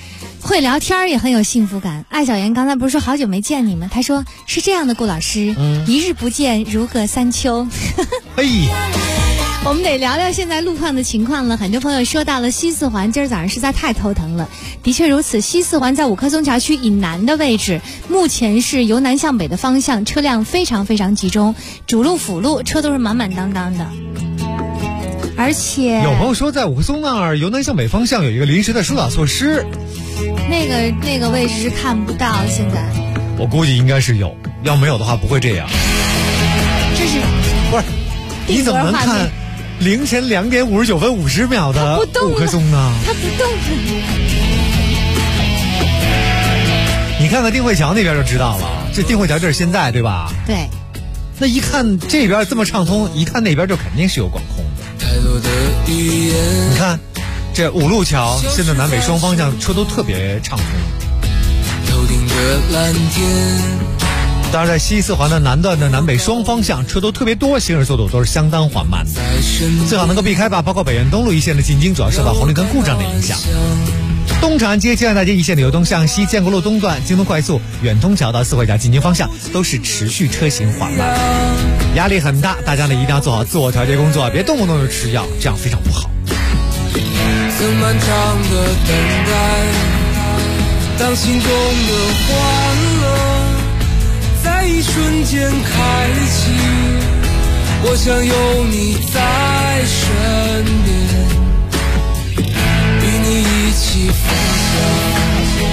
会聊天也很有幸福感。艾小妍刚才不是说好久没见你们，她说是这样的，顾老师，一日不见如隔三秋。 嘿， 我们得聊聊现在路况的情况了。很多朋友说到了西四环，今儿早上实在太头疼了。的确如此，西四环在五棵松桥区以南的位置，目前是由南向北的方向车辆非常非常集中，主路辅路车都是满满当当的。而且有朋友说在五棵松那儿由南向北方向有一个临时的疏导措施， 那个位置是看不到，现在我估计应该是有，要没有的话不会这样。 这是不是？你怎么能看凌晨2点59分50秒的五棵松呢？ 它不动。 你看看定慧桥那边就知道了，这定慧桥就是现在对吧？ 对。 那一看这边这么畅通，一看那边就肯定是有管控的。你看这五路桥现在南北双方向车都特别畅通。当然在西四环的南段的南北双方向车都特别多，行驶速度都是相当缓慢的，最好能够避开吧。包括北苑东路一线的进京主要受到红绿灯故障的影响。东长安街、建安大街一线的由东向西，建国路东段京东快速远通桥到四惠桥进京方向都是持续车行缓慢，压力很大。大家呢一定要做好自我调节工作，别动不动就吃药，这样非常不好。 曾漫长的等待，当心中的欢乐在一瞬间开启，我想有你在身边，与你一起分享。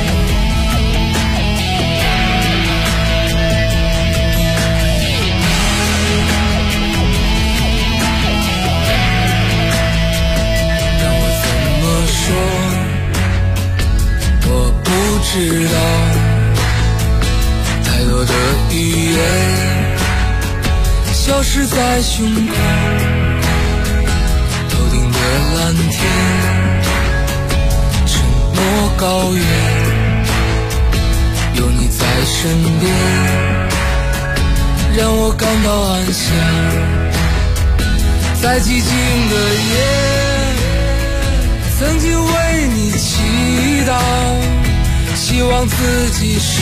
让我怎么说，我不知道，太多的语言消失在胸口，头顶的蓝天，沉默高原，有你在身边，让我感到安详。在寂静的夜，曾经为你祈祷，希望自己是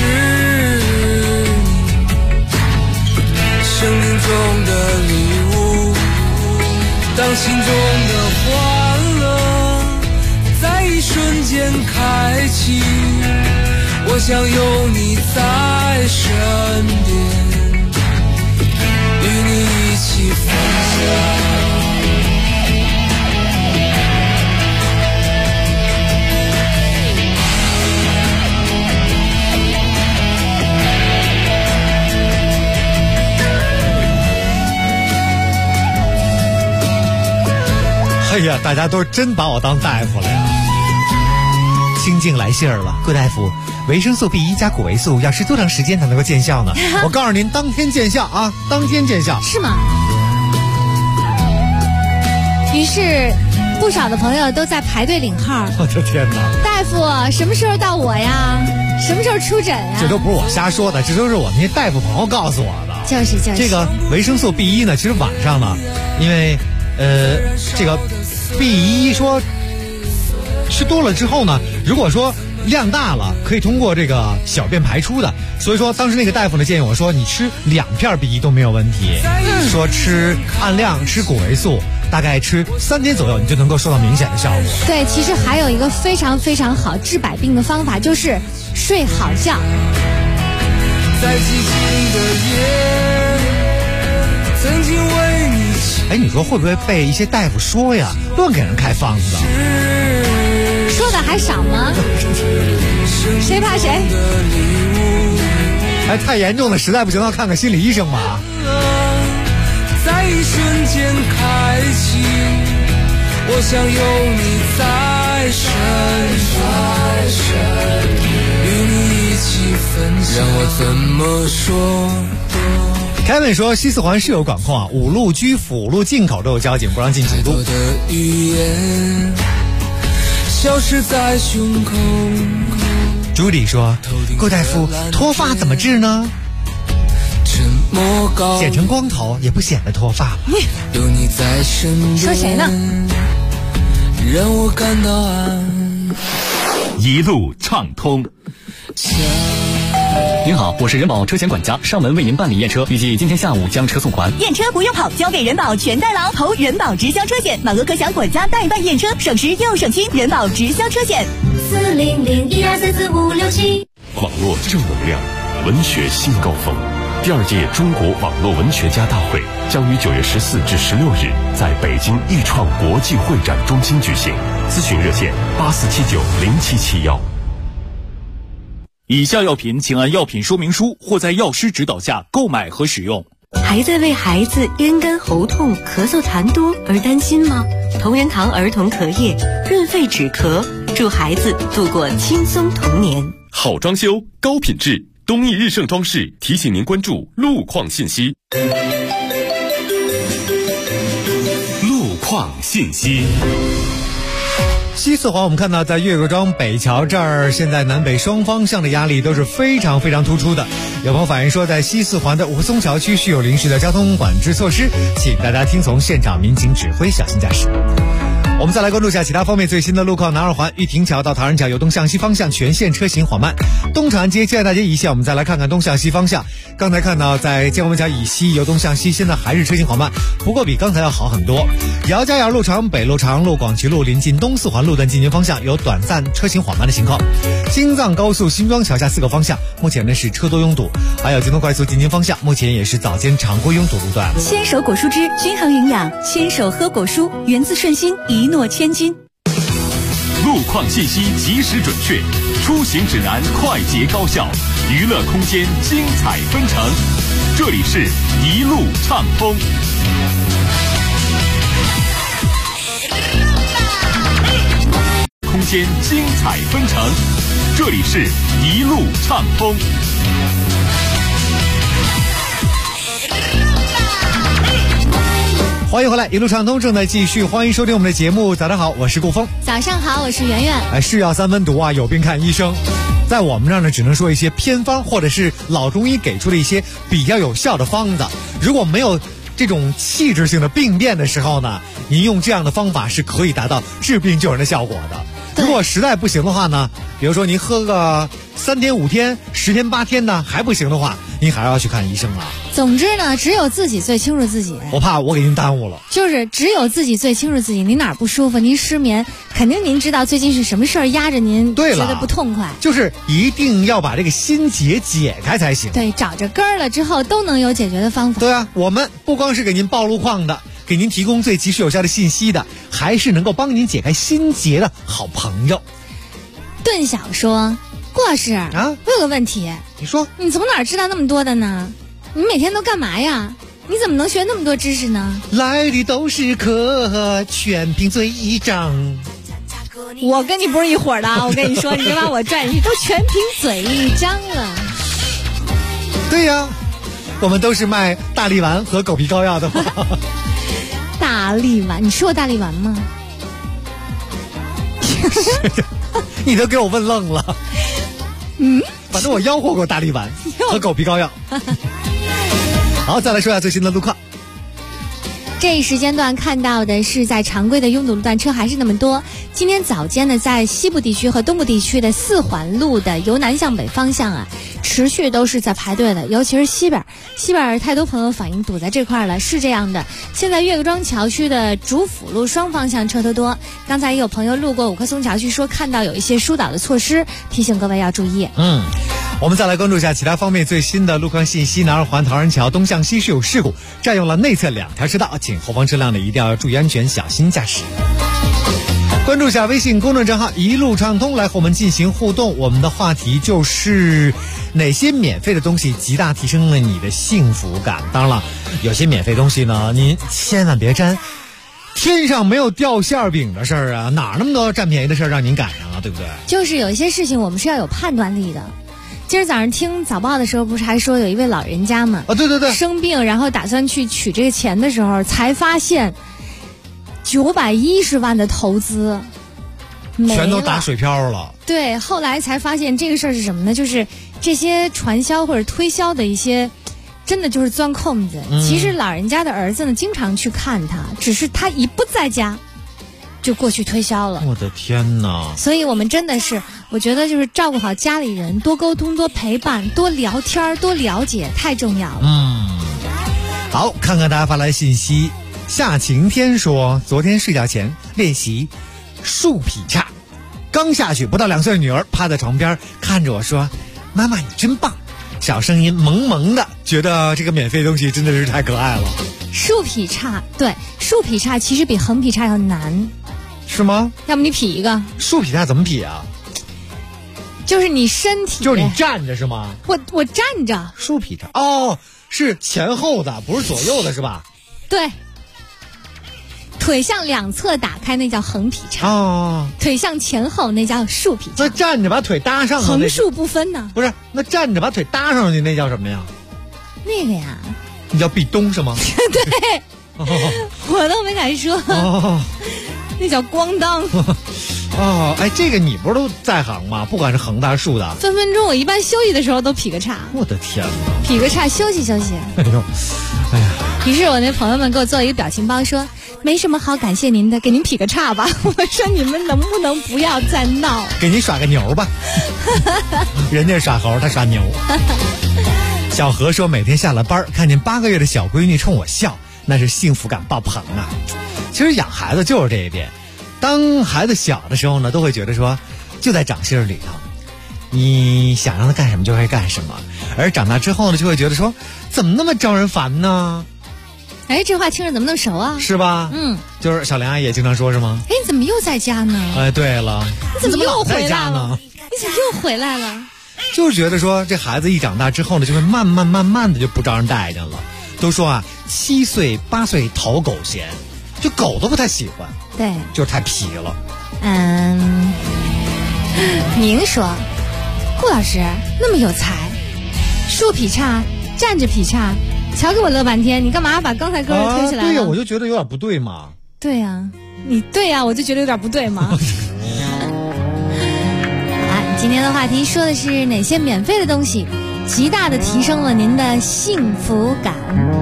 你生命中的礼物，当心中的欢乐在一瞬间开启，我想有你在身边，与你一起分享。 哎呀，大家都是真把我当大夫了呀！清静来信儿了，顾大夫，维生素 B1 加谷维素要吃多长时间才能够见效呢？我告诉您，当天见效啊，当天见效。 是吗？于是，不少的朋友都在排队领号。 我的天哪！ 大夫，什么时候到我呀？什么时候出诊呀？ 这都不是我瞎说的，这都是我那些大夫朋友告诉我的。 就是这个维生素 B1 呢，其实晚上呢，因为这个 B1 说吃多了之后呢，如果说量大了，可以通过这个小便排出的。所以说当时那个大夫呢建议我说，你吃2片 B1 都没有问题。说吃按量吃谷维素，大概吃3天左右，你就能够收到明显的效果。 对，其实还有一个非常非常好治百病的方法，就是睡好觉。 在寂静的夜，曾经为你。 哎，你说会不会被一些大夫说呀，乱给人开方子？ 说的还少吗？谁怕谁？ 哎，太严重了，实在不行要看看心理医生吧。 在一瞬间开启，我想有你在身边，与你一起分享。让我怎么说 ？Kevin 说，西四环是有管控啊，五路居辅路进口都有交警不让进京都。 的语言消失在胸口。 朱迪说，顾大夫，脱发怎么治呢？ 沉默高剪成光头也不显得脱发了。 有你在身边， 说谁呢？ 让我感到安。 一路畅通。 您好，我是人保车险管家，上门为您办理验车，预计今天下午将车送还。 验车不用跑，交给人保全代劳，投人保直销车险，满额可享管家代办验车，省时又省心。人保直销车险，40012444567。 网络正能量，文学新高峰。第2届中国网络文学家大会将于9月14至16日在北京易创国际会展中心举行，咨询热线84790771。 以下药品请按药品说明书或在药师指导下购买和使用。 还在为孩子咽干喉痛、咳嗽痰多而担心吗？同仁堂儿童咳液润肺止咳，助孩子度过轻松童年。 好装修，高品质，东益日盛装饰提醒您关注路况信息。路况信息。 西四环我们看到在岳各庄北桥这儿，现在南北双方向的压力都是非常非常突出的。有朋友反映说，在西四环的五棵松桥区需有临时的交通管制措施，请大家听从现场民警指挥，小心驾驶。我们再来关注一下其他方面最新的路况。南二环玉亭桥到唐人桥由东向西方向全线车行缓慢，东长安街建大街一线我们再来看看东向西方向。刚才看到在建国门桥以西由东向西，现在还是车行缓慢，不过比刚才要好很多。姚家窑路、朝阳北路、朝阳路、广渠路临近东四环路段进行方向有短暂车行缓慢的情况。京藏高速新庄桥下4个方向目前呢是车多拥堵，还有京东快速进京方向目前也是早间常规拥堵路段。 牵手果蔬汁均衡营养，牵手喝果蔬，源自顺心，一诺千金。 路况信息及时准确，出行指南快捷高效，娱乐空间精彩纷呈。这里是一路畅通。空间精彩纷呈，这里是一路畅通。 欢迎回来，一路畅通正在继续，欢迎收听我们的节目。早上好，我是顾峰。 早上好，我是圆圆。 是药3分毒啊，有病看医生。在我们这儿呢，只能说一些偏方，或者是老中医给出的一些比较有效的方子。如果没有这种器质性的病变的时候呢，您用这样的方法是可以达到治病救人的效果的。如果实在不行的话呢，比如说您喝个3天5天10天8天呢还不行的话，您还要去看医生了。 总之呢，只有自己最清楚自己。 我怕我给您耽误了。 就是只有自己最清楚自己，您哪儿不舒服，您失眠，肯定您知道最近是什么事儿压着您，觉得不痛快。 就是一定要把这个心结解开才行。 对，找着根儿了之后都能有解决的方法。 对啊，我们不光是给您报路况的，给您提供最及时有效的信息的，还是能够帮您解开心结的好朋友。 顿小说，顾老师啊，我有个问题， 你说， 你从哪儿知道那么多的呢？你每天都干嘛呀？你怎么能学那么多知识呢？ 来的都是客，全凭嘴张。 我跟你不是一伙的啊！我跟你说，你别把我拽进去，都全凭嘴张了。 对呀，我们都是卖大力丸和狗皮膏药的嘛。 大力丸，你吃过大力丸吗？ 你都给我问愣了。反正我吆喝过大力丸和狗皮膏药。好，再来说一下最新的路况。 这一时间段看到的是在常规的拥堵路段车还是那么多。今天早间呢，在西部地区和东部地区的4环路的由南向北方向啊，持续都是在排队的，尤其是西边太多朋友反映堵在这块了，是这样的。现在岳各庄桥区的主辅路双方向车头多，刚才也有朋友路过五棵松桥区说看到有一些疏导的措施，提醒各位要注意。 我们再来关注一下其他方面最新的路况信息。南二环唐人桥东向西是有事故，占用了内侧2条车道，请后方车辆呢一定要注意安全，小心驾驶。关注一下微信公众账号一路畅通，来和我们进行互动。我们的话题就是哪些免费的东西极大提升了你的幸福感。当然了，有些免费东西呢您千万别沾，天上没有掉馅饼的事儿啊，哪那么多占便宜的事儿让您赶上啊，对不对？ 就是有一些事情我们是要有判断力的。今儿早上听早报的时候，不是还说有一位老人家嘛？ 对对对， 生病，然后打算去取这个钱的时候，才发现910万的投资全都打水漂了。 对，后来才发现这个事儿是什么呢？就是这些传销或者推销的一些，真的就是钻空子。其实老人家的儿子呢，经常去看他，只是他一不在家， 就过去推销了。 我的天哪！ 所以我们真的是，我觉得就是照顾好家里人，多沟通、多陪伴、多聊天、多了解，太重要了。 好，看看大家发来信息。夏晴天说，昨天睡觉前练习竖劈叉，刚下去不到2岁的女儿趴在床边看着我说：“妈妈你真棒。”小声音萌萌的，觉得这个免费东西真的是太可爱了。 竖劈叉，对，竖劈叉其实比横劈叉要难。 是吗？ 要不你劈一个？ 竖劈叉怎么劈啊？ 就是你身体， 就是你站着是吗？ 我站着。 竖劈叉哦，是前后的，不是左右的是吧？ 对。腿向两侧打开那叫横劈叉， 哦， 腿向前后那叫竖劈叉。 那站着把腿搭上， 横竖不分呢？ 不是，那站着把腿搭上去那叫什么呀？ 那个呀， 那叫壁咚是吗？ 对，我都没敢说。那叫咣当。 哎，这个你不是都在行吗？不管是横的还是竖的， 分分钟我一般休息的时候都劈个叉。 我的天哪！ 劈个叉休息休息。 哎呀！ 于是我那朋友们给我做一个表情包，说没什么好感谢您的，给您劈个叉吧。我说你们能不能不要再闹？ 给您耍个牛吧。人家耍猴，他耍牛。小何说，每天下了班看见8个月的小闺女冲我笑，那是幸福感爆棚啊。其实养孩子就是这一点，当孩子小的时候呢，都会觉得说就在掌心里头，你想让他干什么就会干什么，而长大之后呢，就会觉得说怎么那么招人烦呢？ 哎，这话听着怎么那么熟啊？ 是吧？就是小梁阿姨也经常说是吗？ 哎，你怎么又在家呢？ 哎，对了， 你怎么又回来了？你怎么又回来了？ 就是觉得说这孩子一长大之后呢，就会慢慢的就不招人待见了。都说啊，7岁8岁讨狗嫌，就狗都不太喜欢。 对， 就是太皮了。 您说，顾老师那么有才，竖劈叉，站着劈叉，瞧给我乐半天，你干嘛把刚才歌推起来了？ 对呀，我就觉得有点不对嘛。 对呀，你对呀，我就觉得有点不对嘛。今天的话题说的是哪些免费的东西极大的提升了您的幸福感。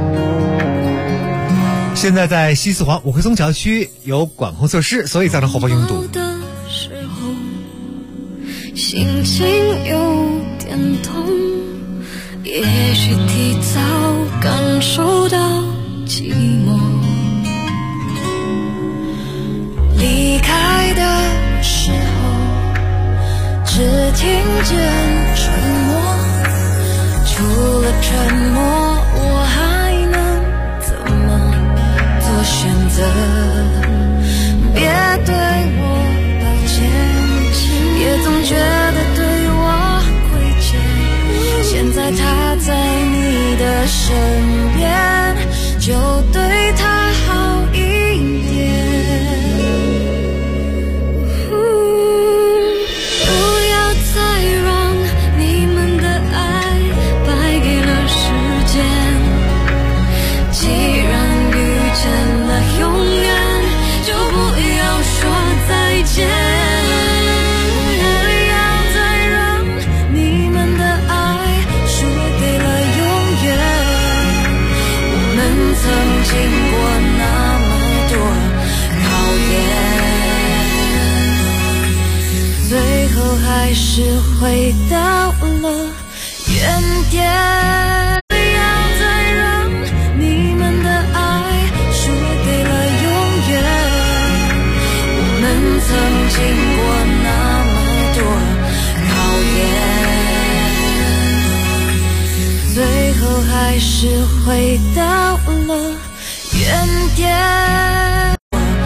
现在在西四环五棵松桥区有管控措施，所以造成后方拥堵。 心情有点痛，也许提早感受到寂寞，离开的时候只听见沉默，除了沉默我还能怎么做选择？别对我抱歉，也总觉得对我亏欠，现在他在你的身边，就对他好一点。还是回到了原点，不要再让你们的爱输给了永远。我们曾经过那么多考验，最后还是回到了原点。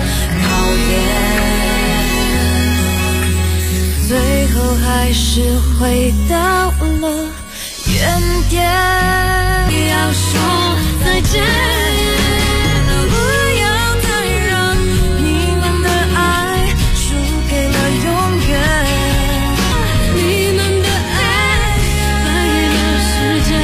最后还是回到了原点，要说再见，不要再让你们的爱输给了永远。你们的爱反映了时间，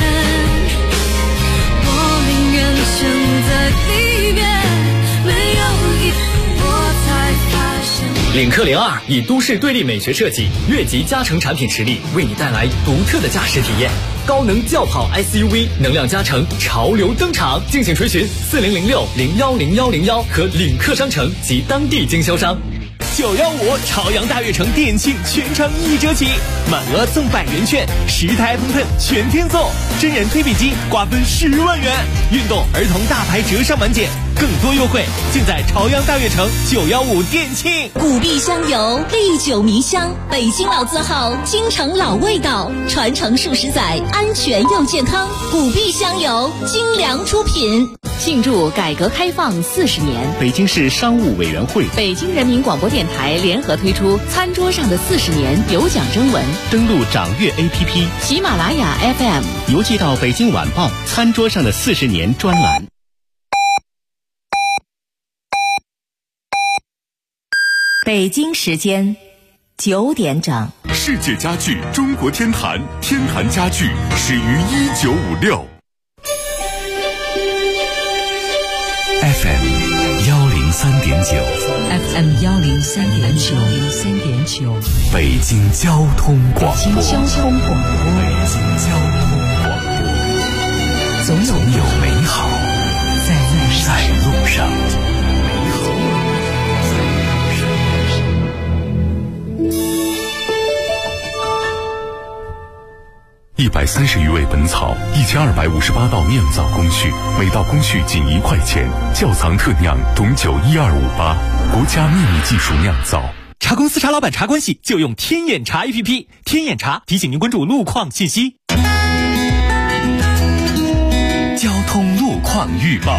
我宁愿选择离别，没有一我才发现。 领克克02以都市对立美学设计，越级加成产品实力，为你带来独特的驾驶体验。高能轿跑 SUV 能量加成潮流登场，敬请垂询4006-010101和领克商城及当地经销商。 915朝阳大悦城店庆全程1折起，满额送100元券，10台喷喷全天送，真人推背机瓜分10万元，运动儿童大牌折上满减，更多优惠尽在朝阳大悦城915店庆。 古碧香油，历久弥香，北京老字号，京城老味道，传承数十载，安全又健康。古碧香油，精良出品。 庆祝改革开放40年， 北京市商务委员会、 北京人民广播电台联合推出餐桌上的40年有奖征文， 登录掌阅 APP、 喜马拉雅 FM， 邮寄到北京晚报餐桌上的40年专栏。 北京时间9点整。 世界家具中国天坛，天坛家具始于1956。 FM 103.9 北京交通广播，总有美好在路上。130余味本草，1258道酿造工序，每道工序仅1块钱。窖藏特酿董酒12588，国家秘密技术酿造。 茶公司茶老板茶关系就用天眼茶 APP， 天眼茶提醒您关注路况信息。 交通路况预报。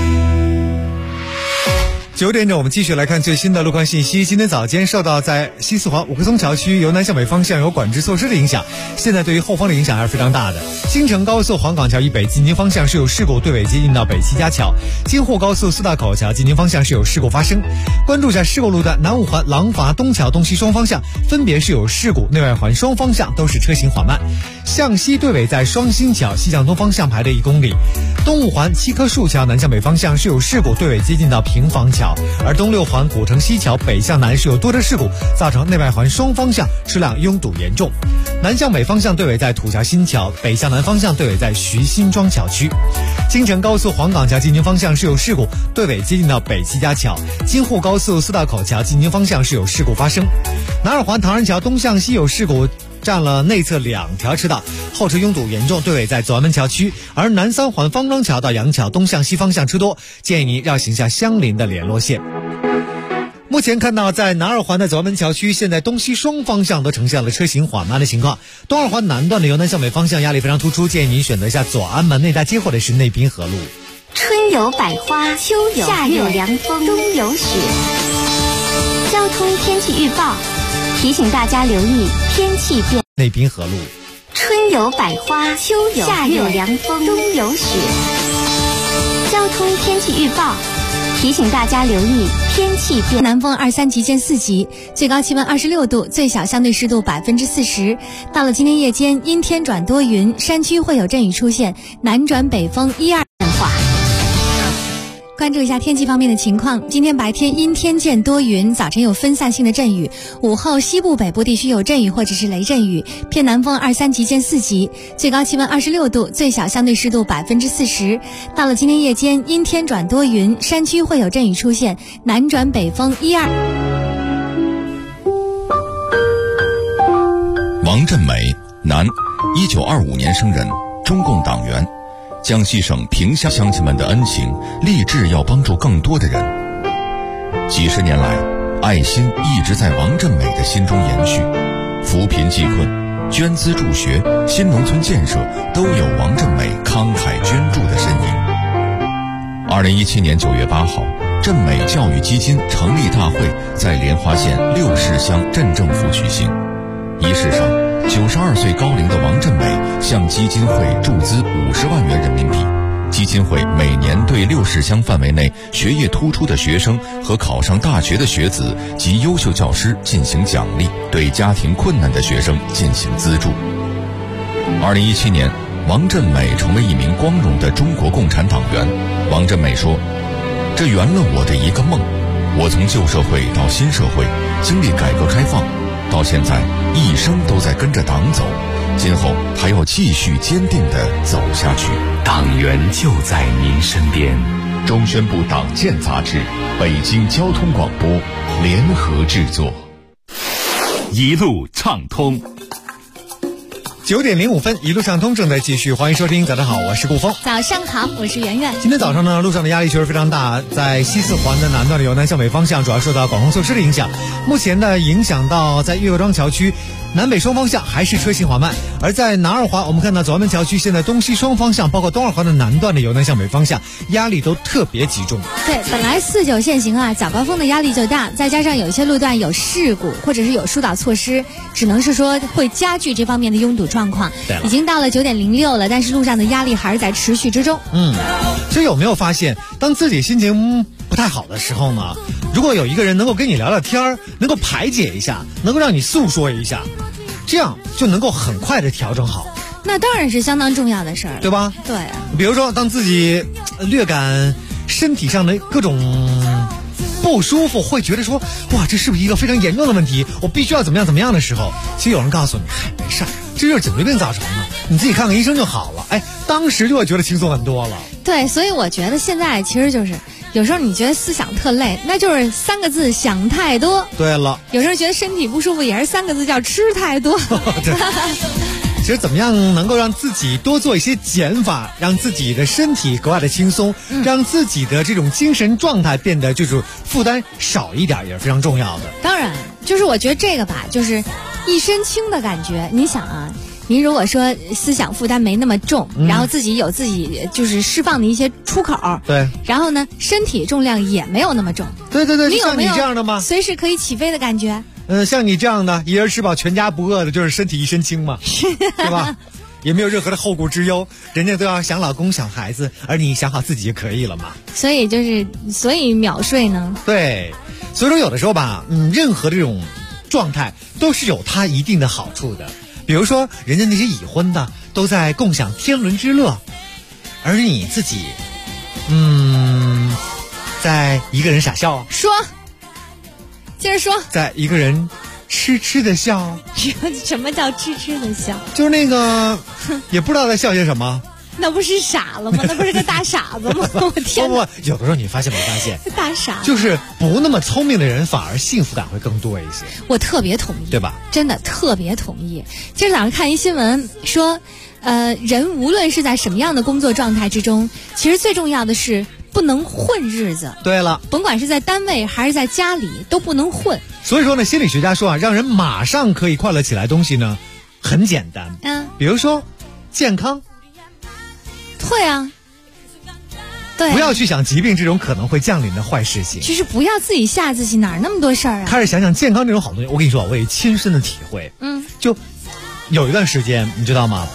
9点整，我们继续来看最新的路况信息。今天早间受到在西四环五棵松桥区由南向北方向有管制措施的影响，现在对于后方的影响还是非常大的。京承高速黄岗桥以北进京方向是有事故，对尾接近到北七家桥。京沪高速四大口桥进京方向是有事故发生。关注一下事故路段，南五环廊坊东桥东西双方向分别是有事故，内外环双方向都是车行缓慢。向西对尾在双新桥西向东方向排的1公里。东五环七棵树桥南向北方向是有事故，对尾接近到平房桥。而东六环古城西桥北向南是有多车事故，造成内外环双方向车辆拥堵严重。南向北方向对尾在土桥新桥，北向南方向对尾在徐新庄桥区。京承高速黄岗桥进京方向是有事故，对尾接近到北七家桥。京沪高速四大口桥进京方向是有事故发生。南二环唐人桥东向西有事故，占了内侧2条车道，后车拥堵严重，对尾在左安门桥区。而南三环方庄桥到杨桥东向西方向车多，建议您绕行下相邻的联络线。目前看到在南二环的左安门桥区，现在东西双方向都呈现了车行缓慢的情况。东二环南段的由南向北方向压力非常突出，建议您选择一下左安门内大街或者是内滨河路。 春有百花，秋有夏有凉风，冬有雪。交通天气预报提醒大家留意天气变。 内滨河路。 春有百花，秋有夏有凉风，冬有雪。交通天气预报提醒大家留意天气变。 南风23级见4级，最高气温26度，最小相对湿度40%。到了今天夜间，阴天转多云，山区会有阵雨出现，南转北风1、2变化。关注一下天气方面的情况，今天白天阴天见多云，早晨有分散性的阵雨，午后西部北部地区有阵雨或者是雷阵雨，偏南风23级见4级，最高气温26度，最小相对湿度40%。到了今天夜间，阴天转多云，山区会有阵雨出现，南转北风1、2。 王振美，男，1925年生人，中共党员。江西省萍乡乡亲们的恩情，立志要帮助更多的人。几十年来，爱心一直在王振美的心中延续，扶贫济困、捐资助学、新农村建设都有王振美慷慨捐助的身影。2017年9月8号，振美教育基金成立大会在莲花县6市乡镇政府举行。仪式上，92岁高龄的王振美向基金会注资50万元人民币。基金会每年对6市乡范围内学业突出的学生和考上大学的学子及优秀教师进行奖励，对家庭困难的学生进行资助。2017年，王振美成为一名光荣的中国共产党员。王振美说：“这圆了我的一个梦，我从旧社会到新社会， 经历改革开放，到现在一生都在跟着党走，今后还要继续坚定地走下去。 党员就在您身边。 中宣部党建杂志，北京交通广播联合制作。 一路畅通。 9点05分，一路畅通正在继续，欢迎收听。早上好，我是顾峰。 早上好，我是圆圆。 今天早上呢，路上的压力确实非常大，在西四环的南段的由南向北方向，主要受到管控措施的影响。目前呢，影响到在岳各庄桥区南北双方向还是车行缓慢，而在南二环，我们看到左安门桥区现在东西双方向，包括东二环的南段的由南向北方向，压力都特别集中。 对，本来49限行啊，早高峰的压力就大，再加上有一些路段有事故或者是有疏导措施，只能是说会加剧这方面的拥堵状况。已经到了9点06了，但是路上的压力还是在持续之中。 其实有没有发现，当自己心情不太好的时候呢，如果有一个人能够跟你聊聊天，能够排解一下，能够让你诉说一下，这样就能够很快的调整好。 那当然是相当重要的事儿， 对吧？ 对。 比如说，当自己略感身体上的各种不舒服，会觉得说，哇，这是不是一个非常严重的问题？我必须要怎么样的时候，其实有人告诉你，没事儿，这就是颈椎病造成的，你自己看看医生就好了。哎，当时就会觉得轻松很多了。 对，所以我觉得现在其实就是有时候你觉得思想特累，那就是3个字，想太多。 对了， 有时候觉得身体不舒服，也是3个字，叫吃太多。 其实怎么样能够让自己多做一些减法，让自己的身体格外的轻松，让自己的这种精神状态变得就是负担少一点，也是非常重要的。 当然，就是我觉得这个吧，就是一身轻的感觉。你想啊，您如果说思想负担没那么重，然后自己有自己就是释放的一些出口， 对， 然后呢，身体重量也没有那么重， 对， 你有没有像你这样的吗？ 随时可以起飞的感觉。 像你这样的一人吃饱全家不饿的，就是身体一身轻嘛，对吧？也没有任何的后顾之忧，人家都要想老公想孩子，而你想好自己就可以了嘛。 所以秒睡呢？ 对，所以说有的时候吧，任何这种状态都是有它一定的好处的。比如说，人家那些已婚的都在共享天伦之乐，而你自己，在一个人傻笑。 说，接着说， 在一个人痴的笑。 什么叫痴的笑？ 就是那个也不知道在笑些什么。 那不是傻了吗？那不是个大傻子吗？我天哪！ 有的时候你发现没发现， 大傻就是不那么聪明的人，反而幸福感会更多一些。 我特别同意， 对吧？ 真的特别同意。今儿早上看一新闻说，人无论是在什么样的工作状态之中，其实最重要的是不能混日子。 对了， 甭管是在单位还是在家里，都不能混。 所以说呢，心理学家说啊，让人马上可以快乐起来的东西呢，很简单。比如说健康。 会啊，对， 不要去想疾病这种可能会降临的坏事情。 其实不要自己吓自己，哪那么多事儿啊？ 开始想想健康这种好东西，我跟你说，我也亲身的体会。就有一段时间，你知道吗？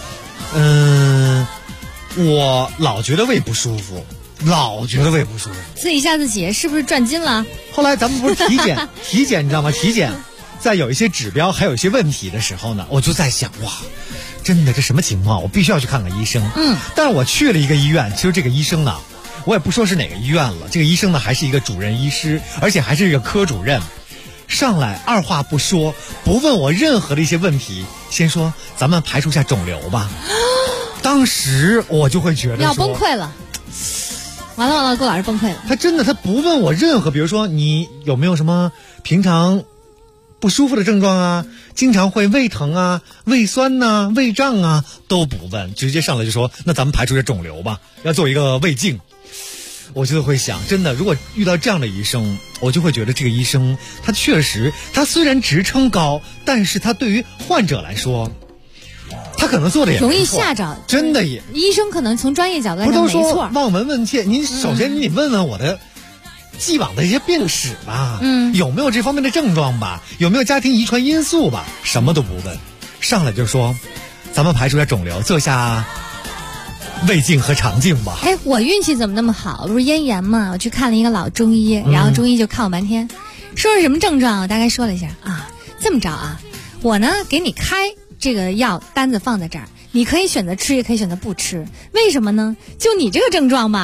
我老觉得胃不舒服， 自己吓自己，是不是转筋了？ 后来咱们不是体检，你知道吗？体检在有一些指标还有一些问题的时候呢，我就在想，哇，真的这什么情况？我必须要去看看医生。但是我去了一个医院，其实这个医生呢，我也不说是哪个医院了，这个医生呢还是一个主任医师，而且还是一个科主任。上来二话不说，不问我任何的一些问题，先说咱们排除一下肿瘤吧。当时我就会觉得要崩溃了，完了，顾老师崩溃了。 他不问我任何，比如说你有没有什么平常不舒服的症状啊，经常会胃疼啊、胃酸啊、胃胀啊，都不问，直接上来就说那咱们排除这肿瘤吧，要做一个胃镜。我就会想，真的，如果遇到这样的医生，我就会觉得这个医生他确实，他虽然职称高，但是他对于患者来说，他可能做的也容易吓着， 真的也。 医生可能从专业角度来讲没错。 不都说望闻问切？您首先你得问问我的既往的一些病史吧，有没有这方面的症状吧，有没有家庭遗传因素吧，什么都不问，上来就说，咱们排除一下肿瘤，做一下胃镜和肠镜吧。 我运气怎么那么好？不是咽炎嘛，我去看了一个老中医，然后中医就看我半天，说是什么症状，我大概说了一下啊，这么着啊，我呢给你开这个药单子放在这儿，你可以选择吃，也可以选择不吃。为什么呢？就你这个症状吧，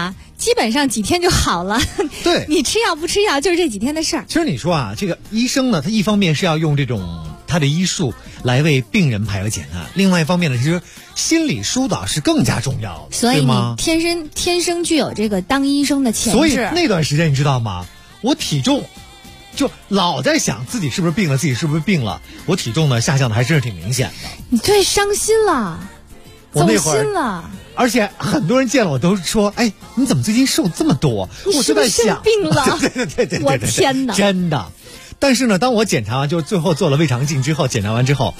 基本上几天就好了。 对， 你吃药不吃药就是这几天的事儿。 其实你说啊，这个医生呢，他一方面是要用这种他的医术来为病人排忧解难，另外一方面呢，其实心理疏导是更加重要的， 所以你对吗？ 天生具有这个当医生的潜质。 所以那段时间你知道吗？我体重就老在想自己是不是病了，我体重呢下降的还真是挺明显的。 你最伤心了，走心了。而且很多人见了我都说：“哎，你怎么最近瘦这么多？”我就在想， 生病了。 对， 我天哪， 真的。但是呢，当我检查完，就最后做了胃肠镜之后，检查完之后，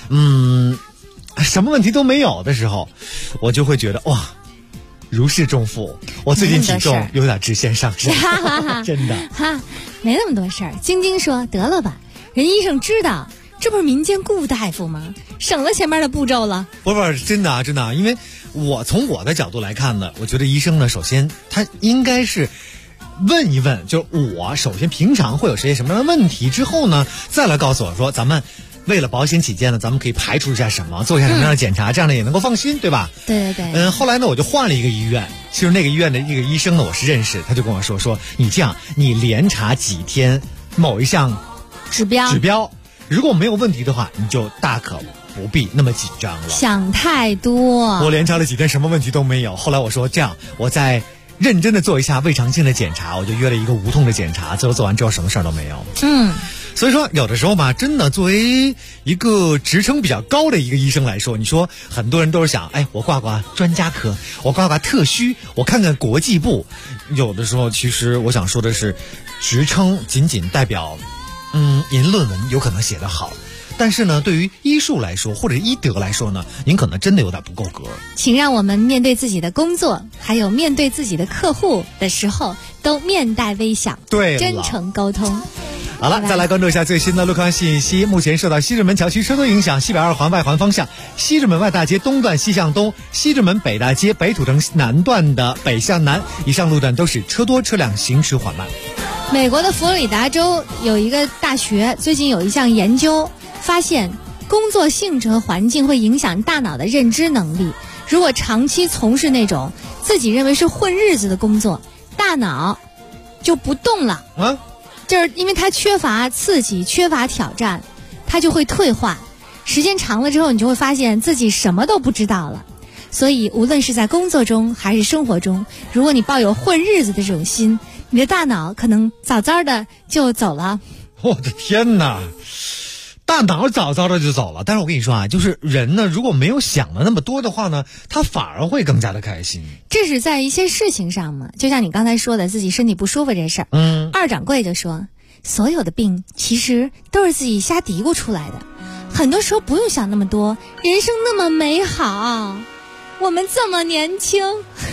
什么问题都没有的时候，我就会觉得哇，如释重负。我最近体重有点直线上升，真的。 没那么多事儿。晶晶说：“得了吧，人医生知道。”这不是民间顾大夫吗？省了前面的步骤了。 不，真的，因为我从我的角度来看呢，我觉得医生呢，首先他应该是问一问，就我首先平常会有些什么样的问题，之后呢，再来告诉我说，咱们为了保险起见呢，咱们可以排除一下什么，做一下什么样的检查，这样呢也能够放心，对吧？ 对。 后来呢，我就换了一个医院，其实那个医院的一个医生呢，我是认识，他就跟我说你这样，你连查几天某一项指标。 如果没有问题的话，你就大可不必那么紧张了。 想太多。 我连查了几天，什么问题都没有。后来我说这样，我再认真的做一下胃肠镜的检查，我就约了一个无痛的检查。最后做完之后，什么事儿都没有。所以说有的时候吧，真的作为一个职称比较高的一个医生来说，你说很多人都是想，哎，我挂挂专家科，我挂挂特需，我看看国际部。有的时候其实我想说的是，职称仅仅代表您论文有可能写得好，但是呢，对于医术来说或者医德来说呢，您可能真的有点不够格。 请让我们面对自己的工作，还有面对自己的客户的时候，都面带微笑， 对， 真诚沟通。 好了，再来关注一下最新的路况信息。目前受到西直门桥区车多影响，西北2环外环方向西直门外大街东段西向东，西直门北大街北土城南段的北向南，以上路段都是车多，车辆行驶缓慢。 美国的佛罗里达州有一个大学最近有一项研究发现，工作性质和环境会影响大脑的认知能力。如果长期从事那种自己认为是混日子的工作，大脑就不动了就是因为它缺乏刺激，缺乏挑战，它就会退化。时间长了之后，你就会发现自己什么都不知道了。所以无论是在工作中还是生活中，如果你抱有混日子的这种心，你的大脑可能早早的就走了。 我的天哪，大脑早早的就走了。但是我跟你说啊，就是人呢，如果没有想的那么多的话呢，他反而会更加的开心。 这是在一些事情上嘛，就像你刚才说的自己身体不舒服这事儿。二掌柜就说，所有的病其实都是自己瞎嘀咕出来的，很多时候不用想那么多，人生那么美好，我们这么年轻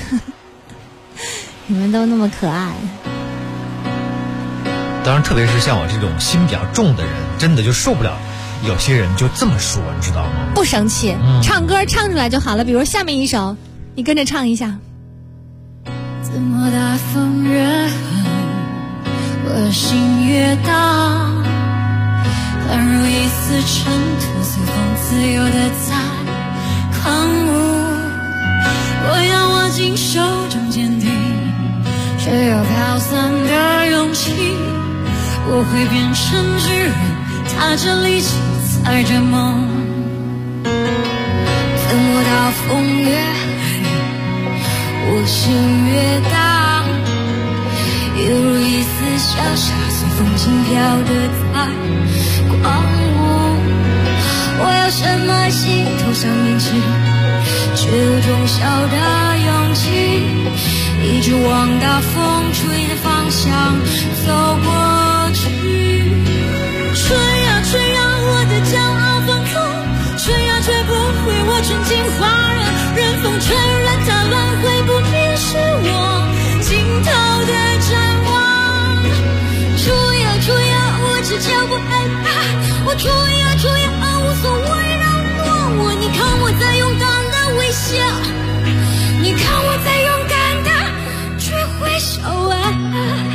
你们都那么可爱。 当然特别是像我这种心比较重的人，真的就受不了有些人就这么说，你知道吗？ 不生气，唱歌唱出来就好了。比如下面一首，你跟着唱一下。 怎么大风越狠，我心越大，宛如一丝尘土，随风自由的在狂舞。我要握紧手中坚定，却有飘散的勇气。我会变成巨人，踏着力气，踩着梦。怎么大风越狠，我心越大，犹如一丝小沙，随风轻飘的在狂舞。我要什么心头上面前，却有种小的勇气，一直往大风吹的方向走过去。吹呀吹呀，我的骄傲放纵，吹呀吹不回我纯净花热，任风吹乱它乱，会不灭是我尽头的展望。吹呀吹呀，我只叫不害怕，我吹呀吹呀，无所谓让落我。你看我在勇敢的微笑，你看我在勇敢的去挥手啊。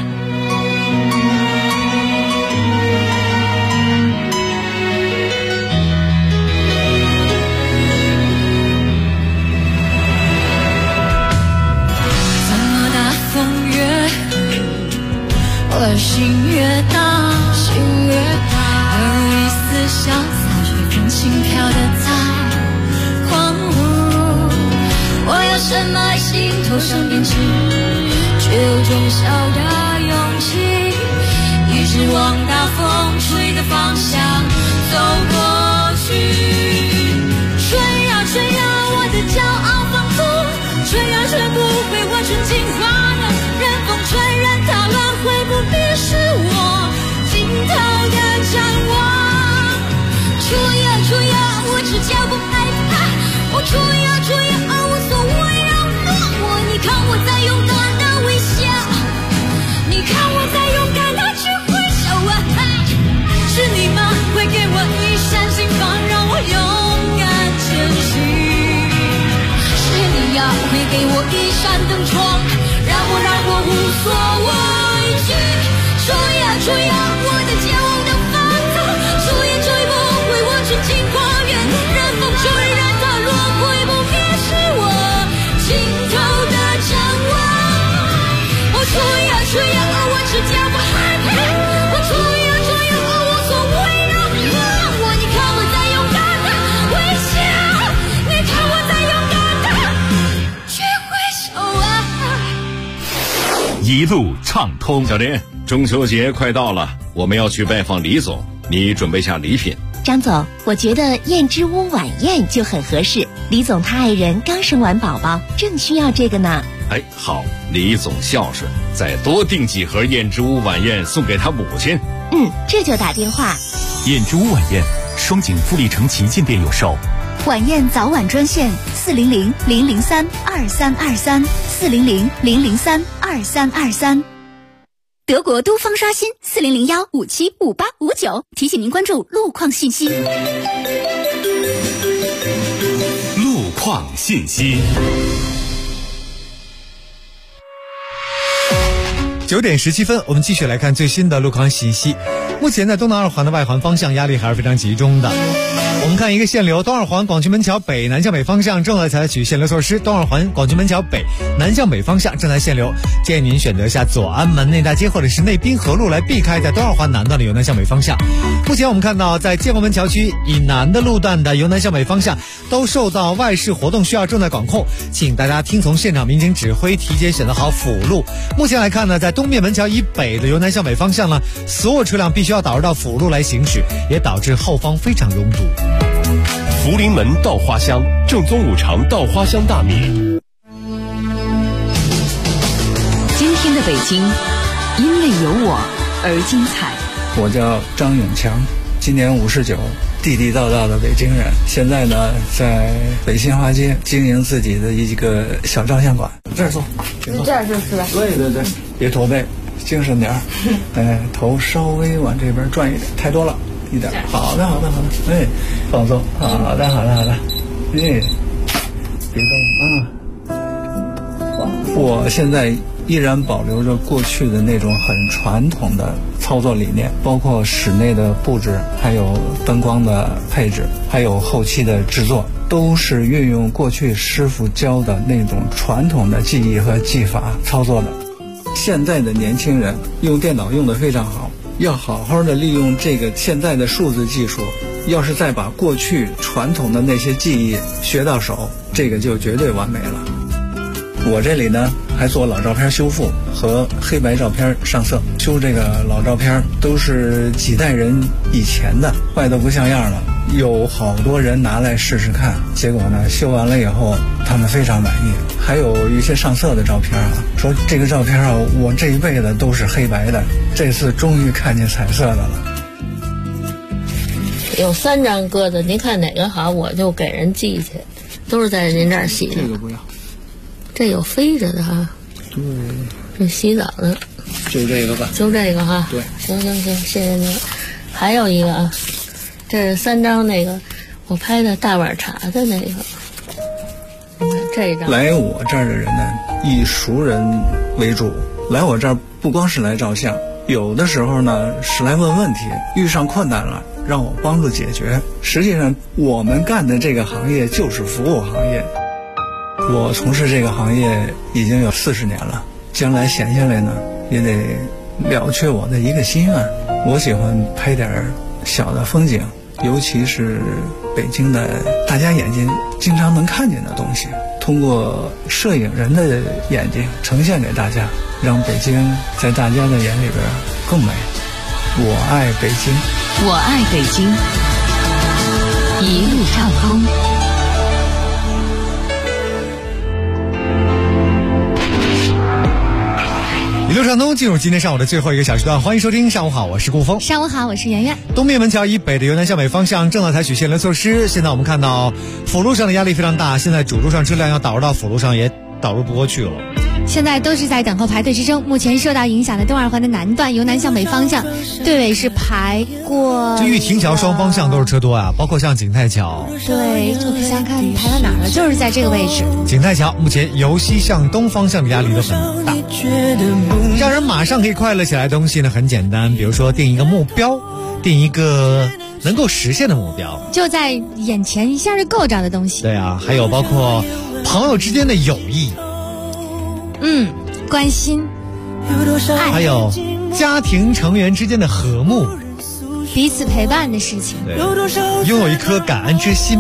怎么大我心越大，心越大，犹如一丝潇洒，随风轻飘的在狂舞。我要深埋心头上编织，却有种小的勇气，一直往大风吹的方向走过去。吹呀吹呀，我的骄傲放纵，吹呀吹不会完全进化的，任风吹任它乱，会不必是我尽头的展望。吹呀吹呀，我只叫不害怕，我吹呀吹呀，无所谓让落我。你看我在勇敢的微笑，你看我在勇敢的去挥手啊！是你吗？会给我一扇心房，让我勇敢前行。是你呀，会给我一扇灯窗，让我无所畏惧。吹呀吹呀，我的骄傲的发烫，吹也吹不回我纯净花园，任风吹任它落，会不会是我尽头的展望？我吹呀吹呀，我只叫不害怕，我吹呀吹呀，无所谓让我。你看我在勇敢的微笑，你看我在勇敢的去挥手啊！ 一路畅通。 小林，中秋节快到了，我们要去拜访李总，你准备下礼品。 张总，我觉得燕之屋晚宴就很合适。李总他爱人刚生完宝宝，正需要这个呢。 哎，好，李总孝顺，再多订几盒燕之屋晚宴送给他母亲。 这就打电话。 燕之屋晚宴，双井富力城旗舰店有售。 晚宴早晚专线400-003-2323，400-003-2323。德国都方刷新400-1575859，提醒您关注路况信息。 路况信息。 9点17分，我们继续来看最新的路况信息。目前在东南二环的外环方向压力还是非常集中的。我们看一个限流，东二环广渠门桥北南向北方向正在采取限流措施，东二环广渠门桥北南向北方向正在限流，建议您选择下左安门内大街或者是内滨河路来避开在东二环南段的由南向北方向。目前我们看到在建国门桥区以南的路段的由南向北方向都受到外事活动需要正在管控，请大家听从现场民警指挥，提前选择好辅路。目前来看呢，在东面门桥以北的由南向北方向呢，所有车辆必须要导入到辅路来行驶，也导致后方非常拥堵。 福临门稻花香，正宗五常稻花香大米。 今天的北京，因为有我而精彩。 我叫张永强，今年59，地地道道的北京人。现在呢，在北新华街经营自己的一个小照相馆。这儿坐， 这儿就是吧？ 对对对，别驼背，精神点儿。头稍微往这边转一点，太多了。一点，好的，放松，好的，别动我现在依然保留着过去的那种很传统的操作理念，包括室内的布置，还有灯光的配置，还有后期的制作，都是运用过去师傅教的那种传统的技艺和技法操作的。现在的年轻人用电脑用得非常好，要好好的利用这个现在的数字技术，要是再把过去传统的那些技艺学到手，这个就绝对完美了。我这里呢还做老照片修复和黑白照片上色，修这个老照片都是几代人以前的，坏得不像样了，有好多人拿来试试看，结果呢修完了以后他们非常满意。还有一些上色的照片说这个照片我这一辈子都是黑白的，这次终于看见彩色的了。 有3张鸽子，您看哪个好我就给人寄去，都是在您这儿洗的。 这个不要， 这有飞着的哈。 对， 这洗澡的就这个吧， 就这个哈。 对， 行，谢谢您。还有一个啊，这是3张那个我拍的大碗茶的那个。这一张来我这儿的人呢，以熟人为主，来我这儿不光是来照相，有的时候呢是来问问题，遇上困难了让我帮助解决。实际上我们干的这个行业就是服务行业，我从事这个行业已经有40年了，将来闲下来呢也得了却我的一个心愿。我喜欢拍点小的风景，尤其是北京的大家眼睛经常能看见的东西，通过摄影人的眼睛呈现给大家，让北京在大家的眼里边更美。我爱北京， 我爱北京，一路畅通。 一路畅通，进入今天上午的最后一个小时段，欢迎收听。上午好，我是顾峰。 上午好，我是圆圆。 东面门桥以北的由南向北方向正在采取限流措施。现在我们看到辅路上的压力非常大，现在主路上车辆要导入到辅路上也导入不过去了。 现在都是在等候排队之中。目前受到影响的东二环的南段由南向北方向，队尾是排过。 这玉亭桥双方向都是车多啊，包括像景泰桥。 对，我想看排到哪儿了，就是在这个位置。 景泰桥目前由西向东方向的压力都很大。让人马上可以快乐起来的东西呢，很简单，比如说定一个目标，定一个能够实现的目标， 就在眼前一下就够着的东西。 对啊，还有包括朋友之间的友谊。 关心，爱， 还有家庭成员之间的和睦， 彼此陪伴的事情， 拥有一颗感恩之心，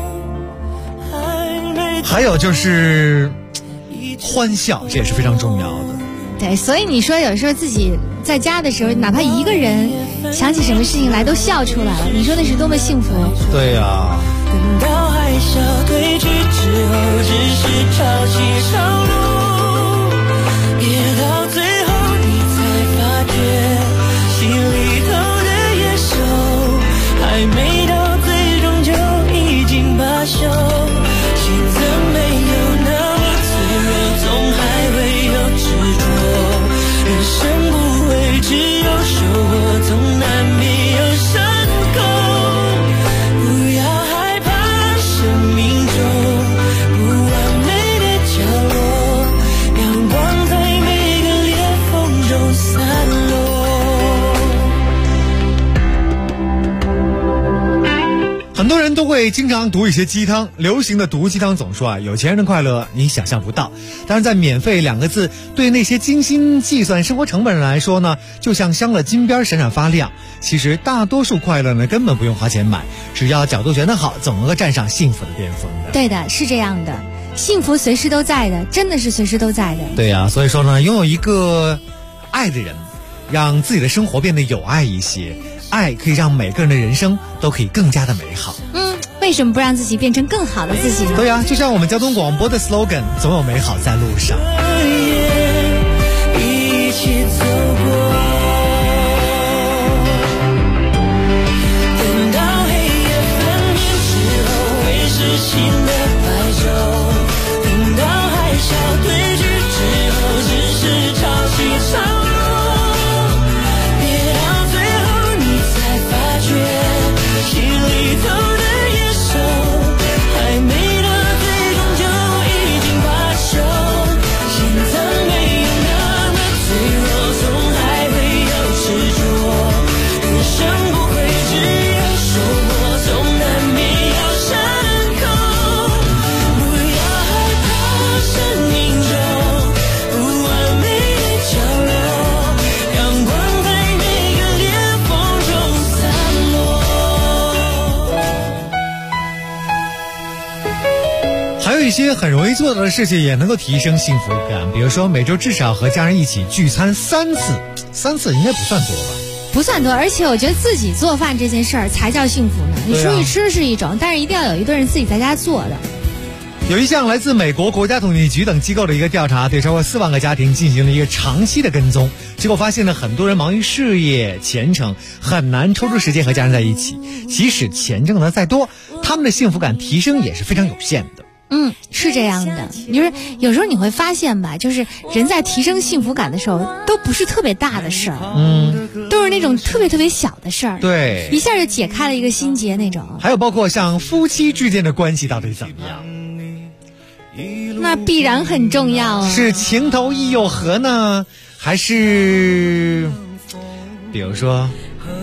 还有就是欢笑，这也是非常重要的。 对，所以你说有时候自己在家的时候，哪怕一个人想起什么事情来都笑出来了，你说那是多么幸福。 对呀。 等到海啸退去之后，只是潮起潮落。别到最后你才发觉，心里头的野兽还没到最终就已经罢休。心怎没有那么脆弱，总还会有执着。人生不会只有收获，总难免有伤口。不要害怕生命中不完美的角落，阳光在散落。 很多人都会经常读一些鸡汤，流行的毒鸡汤总说有钱人的快乐你想象不到。但是在免费2个字对那些精心计算生活成本人来说呢，就像镶了金边闪闪发亮。其实大多数快乐呢根本不用花钱买，只要角度选得好，总能够站上幸福的巅峰的。 对的，是这样的，幸福随时都在的，真的是随时都在的。 对呀，所以说呢，拥有一个爱的人，让自己的生活变得有爱一些，爱可以让每个人的人生都可以更加的美好。 为什么不让自己变成更好的自己呢？ 对呀，就像我们交通广播的 slogan， 总有美好在路上。 一起走过，等到黑夜翻面之后，会是新的白昼。等到海啸退去之后，只是潮起潮落。别到最后你才发觉，心里头的野兽还没到最终就已经罢休。心脏没有那么脆弱，总还会有执着。人生不会只有收获，总难免有伤口。不要害怕生命中不完美的角落，阳光在每个裂缝中散落。 还有一些很容易做到的事情也能够提升幸福感，比如说每周至少和家人一起聚餐3次应该不算多吧？ 不算多，而且我觉得自己做饭这件事儿才叫幸福呢。你出去吃是一种，但是一定要有一顿是自己在家做的。 有一项来自美国国家统计局等机构的一个调查，对超过4万个家庭进行了一个长期的跟踪，结果发现呢，很多人忙于事业前程，很难抽出时间和家人在一起。即使钱挣得再多，他们的幸福感提升也是非常有限的。 是这样的，就是有时候你会发现吧，就是人在提升幸福感的时候，都不是特别大的事儿，都是那种特别特别小的事儿， 对， 一下就解开了一个心结那种。 还有包括像夫妻之间的关系到底怎么样？ 那必然很重要啊。 是情投意又合呢，还是比如说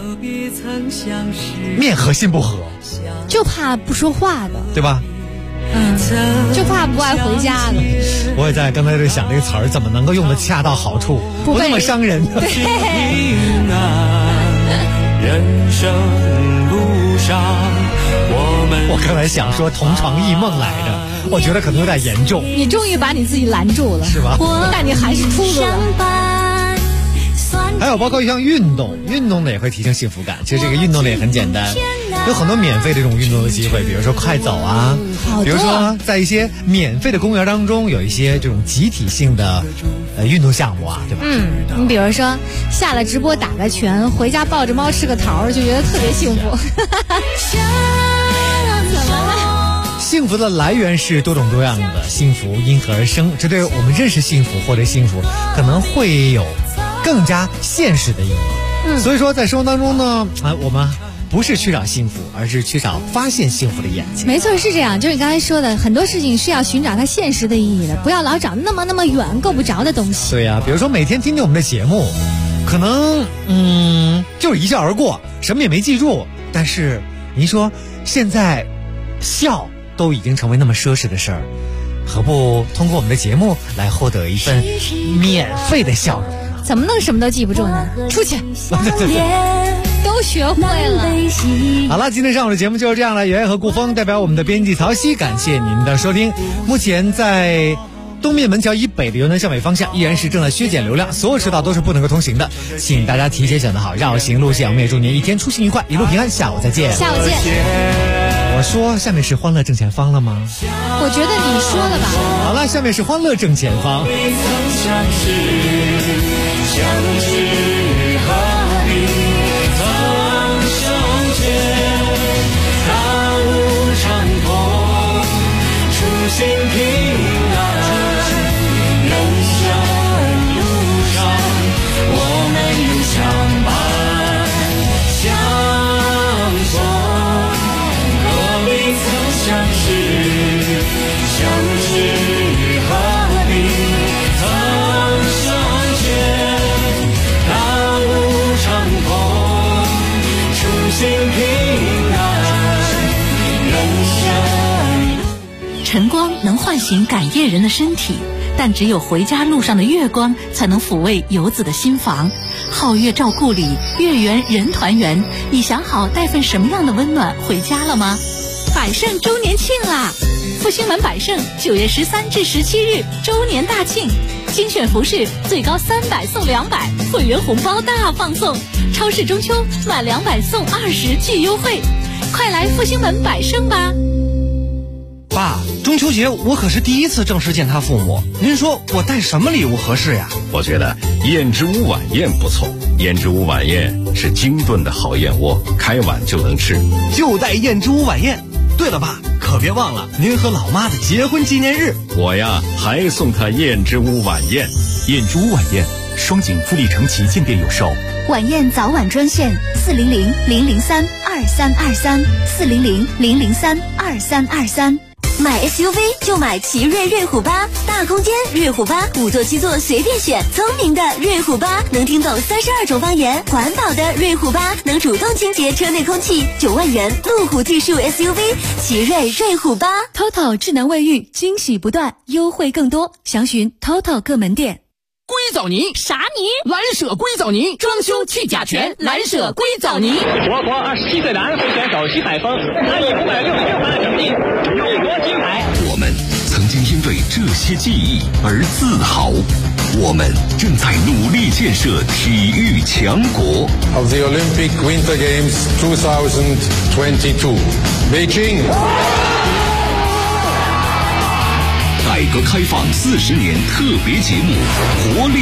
面和心不合， 就怕不说话的， 对吧？ 就怕不爱回家了。 我也在刚才在想这个词儿怎么能够用得恰到好处，不那么伤人。 人生路上， 我刚才想说同床异梦来着，我觉得可能有点严重。 你终于把你自己拦住了， 是吧？ 但你还是秃噜了。 还有包括像运动呢也会提升幸福感。其实这个运动呢也很简单，有很多免费的这种运动的机会，比如说快走啊，比如说在一些免费的公园当中有一些这种集体性的运动项目啊，对吧？ 你比如说下了直播打个拳，回家抱着猫吃个桃，就觉得特别幸福。 幸福的来源是多种多样的，幸福因何而生？这对我们认识幸福或者幸福可能会有更加现实的意义。所以说在生活当中呢，我们不是缺少幸福，而是缺少发现幸福的眼睛。 没错，是这样，就是你刚才说的，很多事情是要寻找它现实的意义的，不要老找那么远够不着的东西。 对呀，比如说每天听听我们的节目，可能就是一笑而过，什么也没记住。但是您说现在笑都已经成为那么奢侈的事儿，何不通过我们的节目来获得一份免费的笑容呢？ 怎么能什么都记不住呢？出去都学会了。 好了，今天上午的节目就是这样了。圆圆和顾峰代表我们的编辑曹曦，感谢您的收听。目前在东面门桥以北的由南向北方向依然是正在削减流量，所有车道都是不能够通行的，请大家提前选择好绕行路线。我们也祝您一天出行愉快，一路平安。下午再见。 下午见。 我说下面是欢乐正前方了吗？ 我觉得你说了吧。 好了，下面是欢乐正前方。 心平安，人生路上我们有相伴相逢，何必曾相识，相知何必曾相见，大路长空，初心平安，人生。 晨光能唤醒赶夜人的身体，但只有回家路上的月光才能抚慰游子的心房。皓月照故里，月圆人团圆。你想好带份什么样的温暖回家了吗？百盛周年庆啦！复兴门百盛9月13至17日周年大庆，精选服饰最高300送200，会员红包大放送，超市中秋满200送20巨优惠，快来复兴门百盛吧！ 爸，中秋节我可是第一次正式见他父母，您说我带什么礼物合适呀？ 我觉得燕之屋晚宴不错，燕之屋晚宴是精炖的好燕窝，开碗就能吃， 就带燕之屋晚宴。对了爸，可别忘了您和老妈的结婚纪念日。 我呀还送他燕之屋晚宴。 燕之屋晚宴，双井富力城旗舰店有售。 晚宴早晚专线400-003-2323，400-003-2323。买 SUV 就买奇瑞瑞虎8，大空间瑞虎8，5座7座随便选，聪明的瑞虎8能听懂32种方言，环保的瑞虎8能主动清洁车内空气，9万元路虎技术 SUV 奇瑞瑞虎8。 TOTO 智能卫浴，惊喜不断，优惠更多，详询 TOTO 各门店。 硅藻泥啥泥？蓝舍硅藻泥，装修去甲醛，蓝舍硅藻泥。 我国27岁男会选手徐海峰，他以566分的成绩勇夺金牌。 我们曾经因为这些记忆而自豪，我们正在努力建设体育强国。 Of the Olympic Winter Games 2022, Beijing。 改革开放40年特别节目，活力